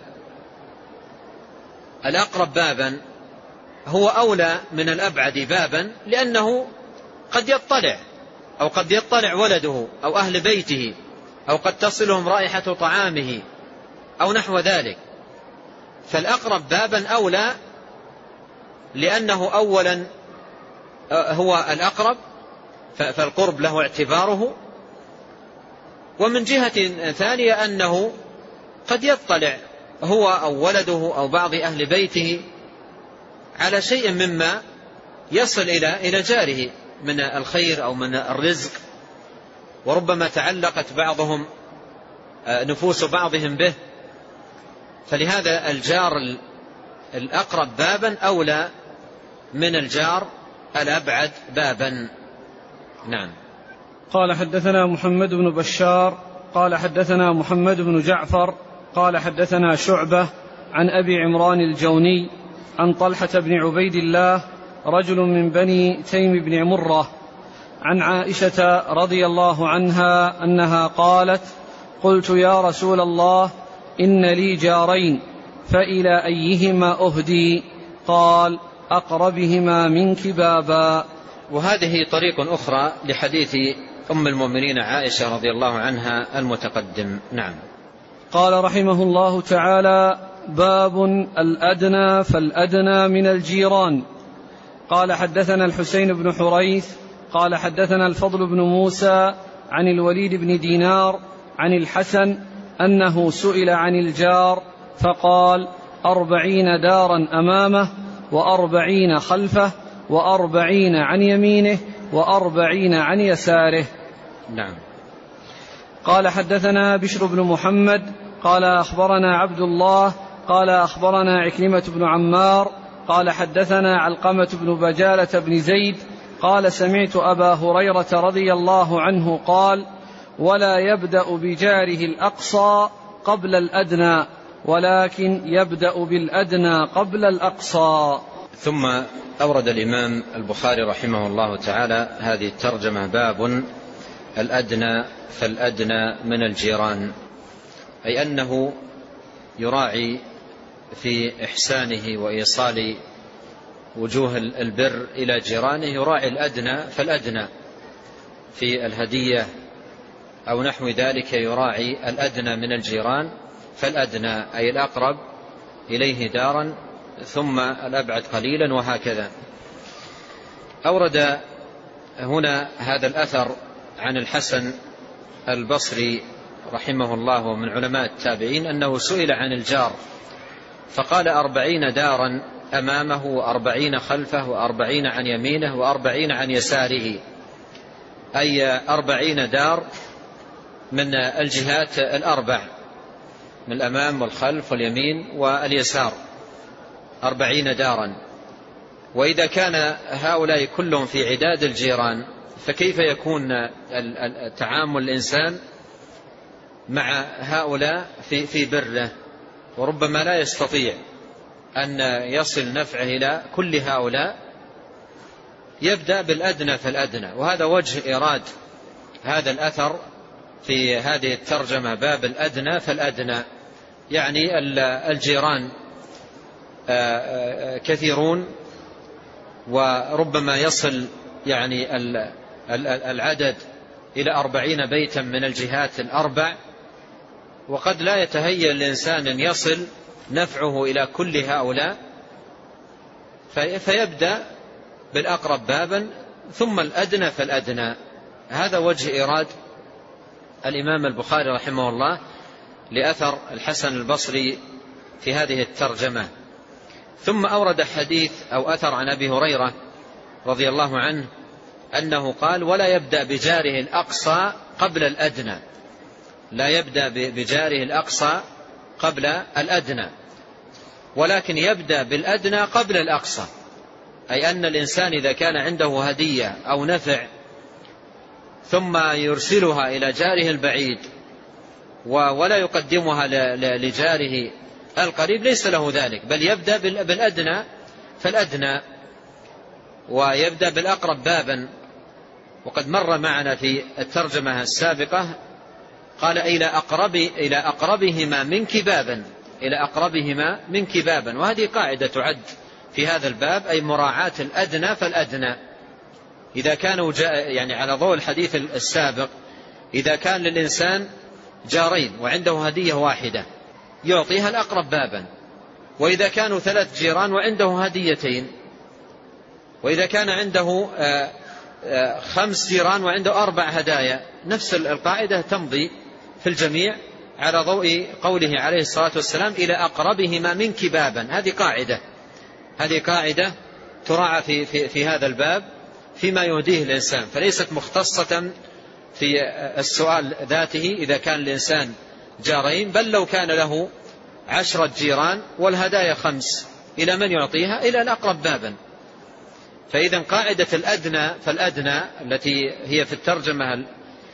الأقرب بابا هو أولى من الأبعد بابا، لأنه قد يطلع أو قد يطلع ولده أو أهل بيته، أو قد تصلهم رائحة طعامه أو نحو ذلك. فالأقرب بابا أولى، لأنه أولا هو الأقرب فالقرب له اعتباره، ومن جهة ثانية أنه قد يطلع هو أو ولده أو بعض أهل بيته على شيء مما يصل إلى إلى جاره من الخير أو من الرزق، وربما تعلقت بعضهم نفوس بعضهم به. فلهذا الجار الأقرب بابا أولى من الجار الأبعد بابا. نعم. قال: حدثنا محمد بن بشار قال حدثنا محمد بن جعفر قال حدثنا شعبة عن أبي عمران الجوني عن طلحة بن عبيد الله رجل من بني تيم بن مرة عن عائشة رضي الله عنها أنها قالت: قلت يا رسول الله إن لي جارين فإلى أيهما أهدي؟ قال: أقربهما منك بابا. وهذه طريق أخرى لحديث أم المؤمنين عائشة رضي الله عنها المتقدم. نعم. قال رحمه الله تعالى: باب الأدنى فالأدنى من الجيران. قال: حدثنا الحسين بن حريث قال حدثنا الفضل بن موسى عن الوليد بن دينار عن الحسن أنه سئل عن الجار فقال: أربعين دارا أمامه وأربعين خلفه وأربعين عن يمينه وأربعين عن يساره. نعم. قال: حدثنا بشر بن محمد قال أخبرنا عبد الله قال أخبرنا عكرمة بن عمار قال حدثنا علقمة بن بجالة بن زيد قال: سمعت أبا هريرة رضي الله عنه قال: ولا يبدأ بجاره الأقصى قبل الأدنى ولكن يبدأ بالأدنى قبل الأقصى. ثم أورد الإمام البخاري رحمه الله تعالى هذه الترجمة: باب الأدنى فالأدنى من الجيران، أي أنه يراعي في إحسانه وإيصال وجوه البر إلى جيرانه، يراعي الأدنى فالأدنى في الهدية أو نحو ذلك، يراعي الأدنى من الجيران فالأدنى أي الأقرب إليه دارا ثم الأبعد قليلا، وهكذا. أورد هنا هذا الأثر عن الحسن البصري رحمه الله ومن علماء التابعين أنه سئل عن الجار فقال: أربعين دارا أمامه وأربعين خلفه وأربعين عن يمينه وأربعين عن يساره، أي أربعين دار من الجهات الأربع، من الأمام والخلف واليمين واليسار. أربعين دارا. وإذا كان هؤلاء كلهم في عداد الجيران فكيف يكون تعامل الإنسان مع هؤلاء في في بره؟ وربما لا يستطيع أن يصل نفعه إلى كل هؤلاء، يبدأ بالأدنى فالأدنى. وهذا وجه إيراد هذا الأثر في هذه الترجمة، باب الأدنى فالأدنى، يعني الجيران كثيرون وربما يصل يعني العدد إلى أربعين بيتا من الجهات الأربع، وقد لا يتهيأ الإنسان أن يصل نفعه إلى كل هؤلاء، فيبدأ بالأقرب بابا ثم الأدنى فالأدنى. هذا وجه إيراد الإمام البخاري رحمه الله لأثر الحسن البصري في هذه الترجمة. ثم أورد حديث أو أثر عن أبي هريرة رضي الله عنه أنه قال: ولا يبدأ بجاره الأقصى قبل الأدنى، لا يبدأ بجاره الأقصى قبل الأدنى، ولكن يبدأ بالأدنى قبل الأقصى. أي أن الإنسان إذا كان عنده هدية أو نفع ثم يرسلها إلى جاره البعيد ولا يقدمها لجاره القريب ليس له ذلك، بل يبدأ بالأدنى فالأدنى ويبدأ بالأقرب بابا. وقد مر معنا في الترجمة السابقة قال: إلى أقرب إلى أقربهما منك بابا، إلى أقربهما منك بابا. وهذه قاعدة تعد في هذا الباب، أي مراعاة الأدنى فالأدنى. إذا كانوا يعني على ضوء الحديث السابق، إذا كان للإنسان جارين وعنده هدية واحدة يعطيها الأقرب بابا، وإذا كانوا ثلاث جيران وعنده هديتين، وإذا كان عنده خمس جيران وعنده أربع هدايا، نفس القاعدة تمضي في الجميع على ضوء قوله عليه الصلاة والسلام: إلى أقربهما منك بابا. هذه قاعدة هذه قاعدة تراعى في, في, في هذا الباب فيما يهديه الإنسان، فليست مختصة في السؤال ذاته إذا كان الإنسان جارين، بل لو كان له عشرة جيران والهدايا خمس، إلى من يعطيها؟ إلى الأقرب بابا. فإذا قاعدة الأدنى فالأدنى التي هي في الترجمة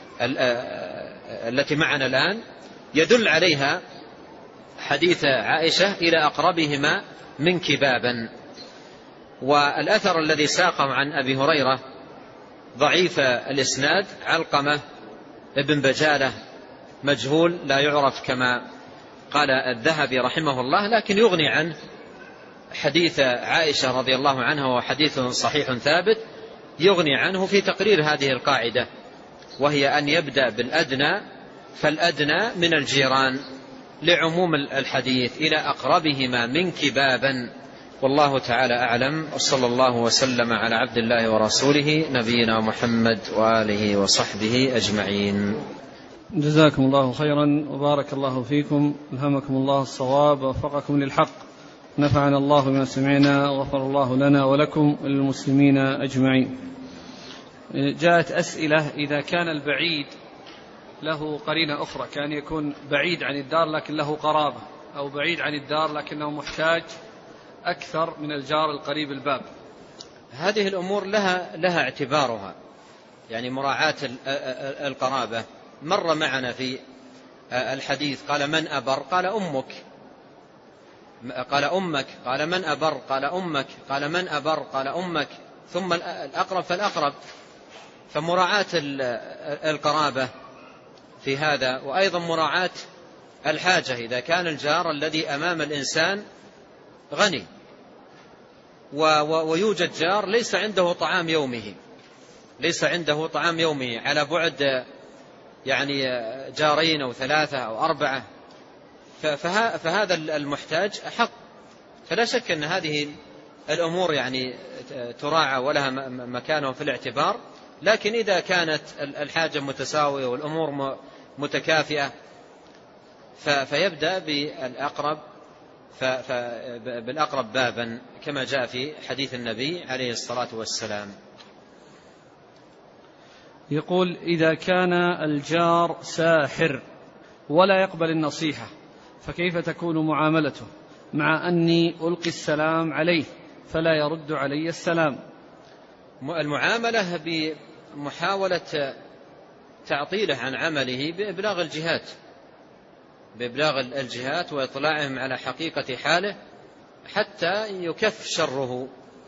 التي معنا الآن يدل عليها حديث عائشة: إلى أقربهما منك بابا. والأثر الذي ساقه عن أبي هريرة ضعيف الإسناد، علقمة ابن بجالة مجهول لا يعرف كما قال الذهبي رحمه الله، لكن يغني عنه حديث عائشة رضي الله عنها، وحديث صحيح ثابت يغني عنه في تقرير هذه القاعدة، وهي أن يبدأ بالأدنى فالأدنى من الجيران لعموم الحديث: إلى أقربهما منك بابا. والله تعالى أعلم، وصلى الله وسلم على عبد الله ورسوله نبينا محمد وآله وصحبه أجمعين. جزاكم الله خيرا وبارك الله فيكم، ألهمكم الله الصواب ووفقكم للحق، نفعنا الله بما سمعنا وغفر الله لنا ولكم وللمسلمين أجمعين. جاءت أسئلة: إذا كان البعيد له قرينة أخرى، كان يكون بعيد عن الدار لكن له قرابة، أو بعيد عن الدار لكنه محتاج أكثر من الجار القريب الباب، هذه الأمور لها لها اعتبارها، يعني مراعاة القرابة. مر معنا في الحديث: قال: من أبر؟ قال: أمك. قال: أمك. قال: من أبر؟ قال: أمك. قال: من أبر؟ قال: أمك. ثم الأقرب فالأقرب. فمراعاة القرابة في هذا، وأيضا مراعاة الحاجة. إذا كان الجار الذي أمام الإنسان غني ويوجد جار ليس عنده طعام يومه، ليس عنده طعام يومه على بعد يعني جارين أو ثلاثة أو أربعة، فهذا المحتاج أحق. فلا شك أن هذه الأمور يعني تراعى ولها مكانه في الاعتبار، لكن إذا كانت الحاجة متساوية والأمور متكافئة فيبدأ بالأقرب بالأقرب بابا، كما جاء في حديث النبي عليه الصلاة والسلام. يقول: إذا كان الجار ساحر ولا يقبل النصيحة فكيف تكون معاملته؟ مع أني ألقي السلام عليه فلا يرد علي السلام؟ المعاملة بمحاولة تعطيله عن عمله بإبلاغ الجهات بإبلاغ الجهات وإطلاعهم على حقيقة حاله حتى يكف شره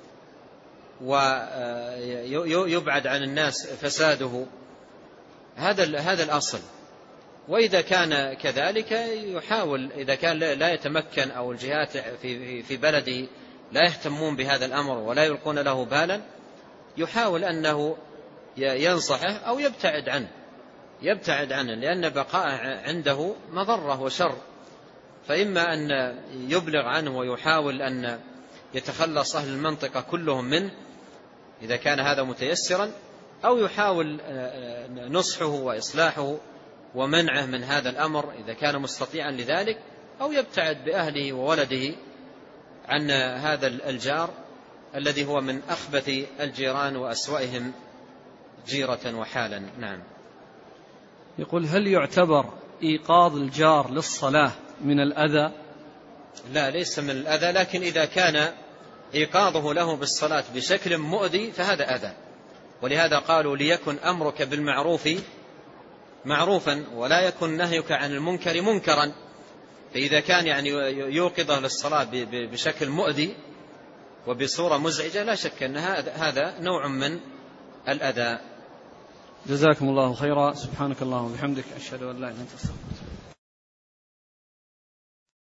ويبعد عن الناس فساده. هذا هذا الأصل. وإذا كان كذلك يحاول، إذا كان لا يتمكن أو الجهات في في بلده لا يهتمون بهذا الأمر ولا يلقون له بالا، يحاول أنه ينصحه أو يبتعد عنه يبتعد عنه لأن بقاءه عنده مضرة وشر. فإما أن يبلغ عنه ويحاول أن يتخلص أهل المنطقة كلهم منه إذا كان هذا متيسرا، أو يحاول نصحه وإصلاحه ومنعه من هذا الأمر إذا كان مستطيعا لذلك، أو يبتعد بأهله وولده عن هذا الجار الذي هو من أخبث الجيران وأسوأهم جيرة وحالا. نعم. يقول: هل يعتبر إيقاظ الجار للصلاة من الأذى؟ لا، ليس من الأذى، لكن إذا كان إيقاظه له بالصلاة بشكل مؤذي فهذا أذى. ولهذا قالوا: ليكن أمرك بالمعروف معروفا ولا يكن نهيك عن المنكر منكرا. فإذا كان يعني يوقظه للصلاة بشكل مؤذي وبصورة مزعجة لا شك أن هذا نوع من الأذى. جزاكم الله خيرا. سبحانك اللهم وبحمدك، أشهد أن لا إله إلا أنت أستغفرك.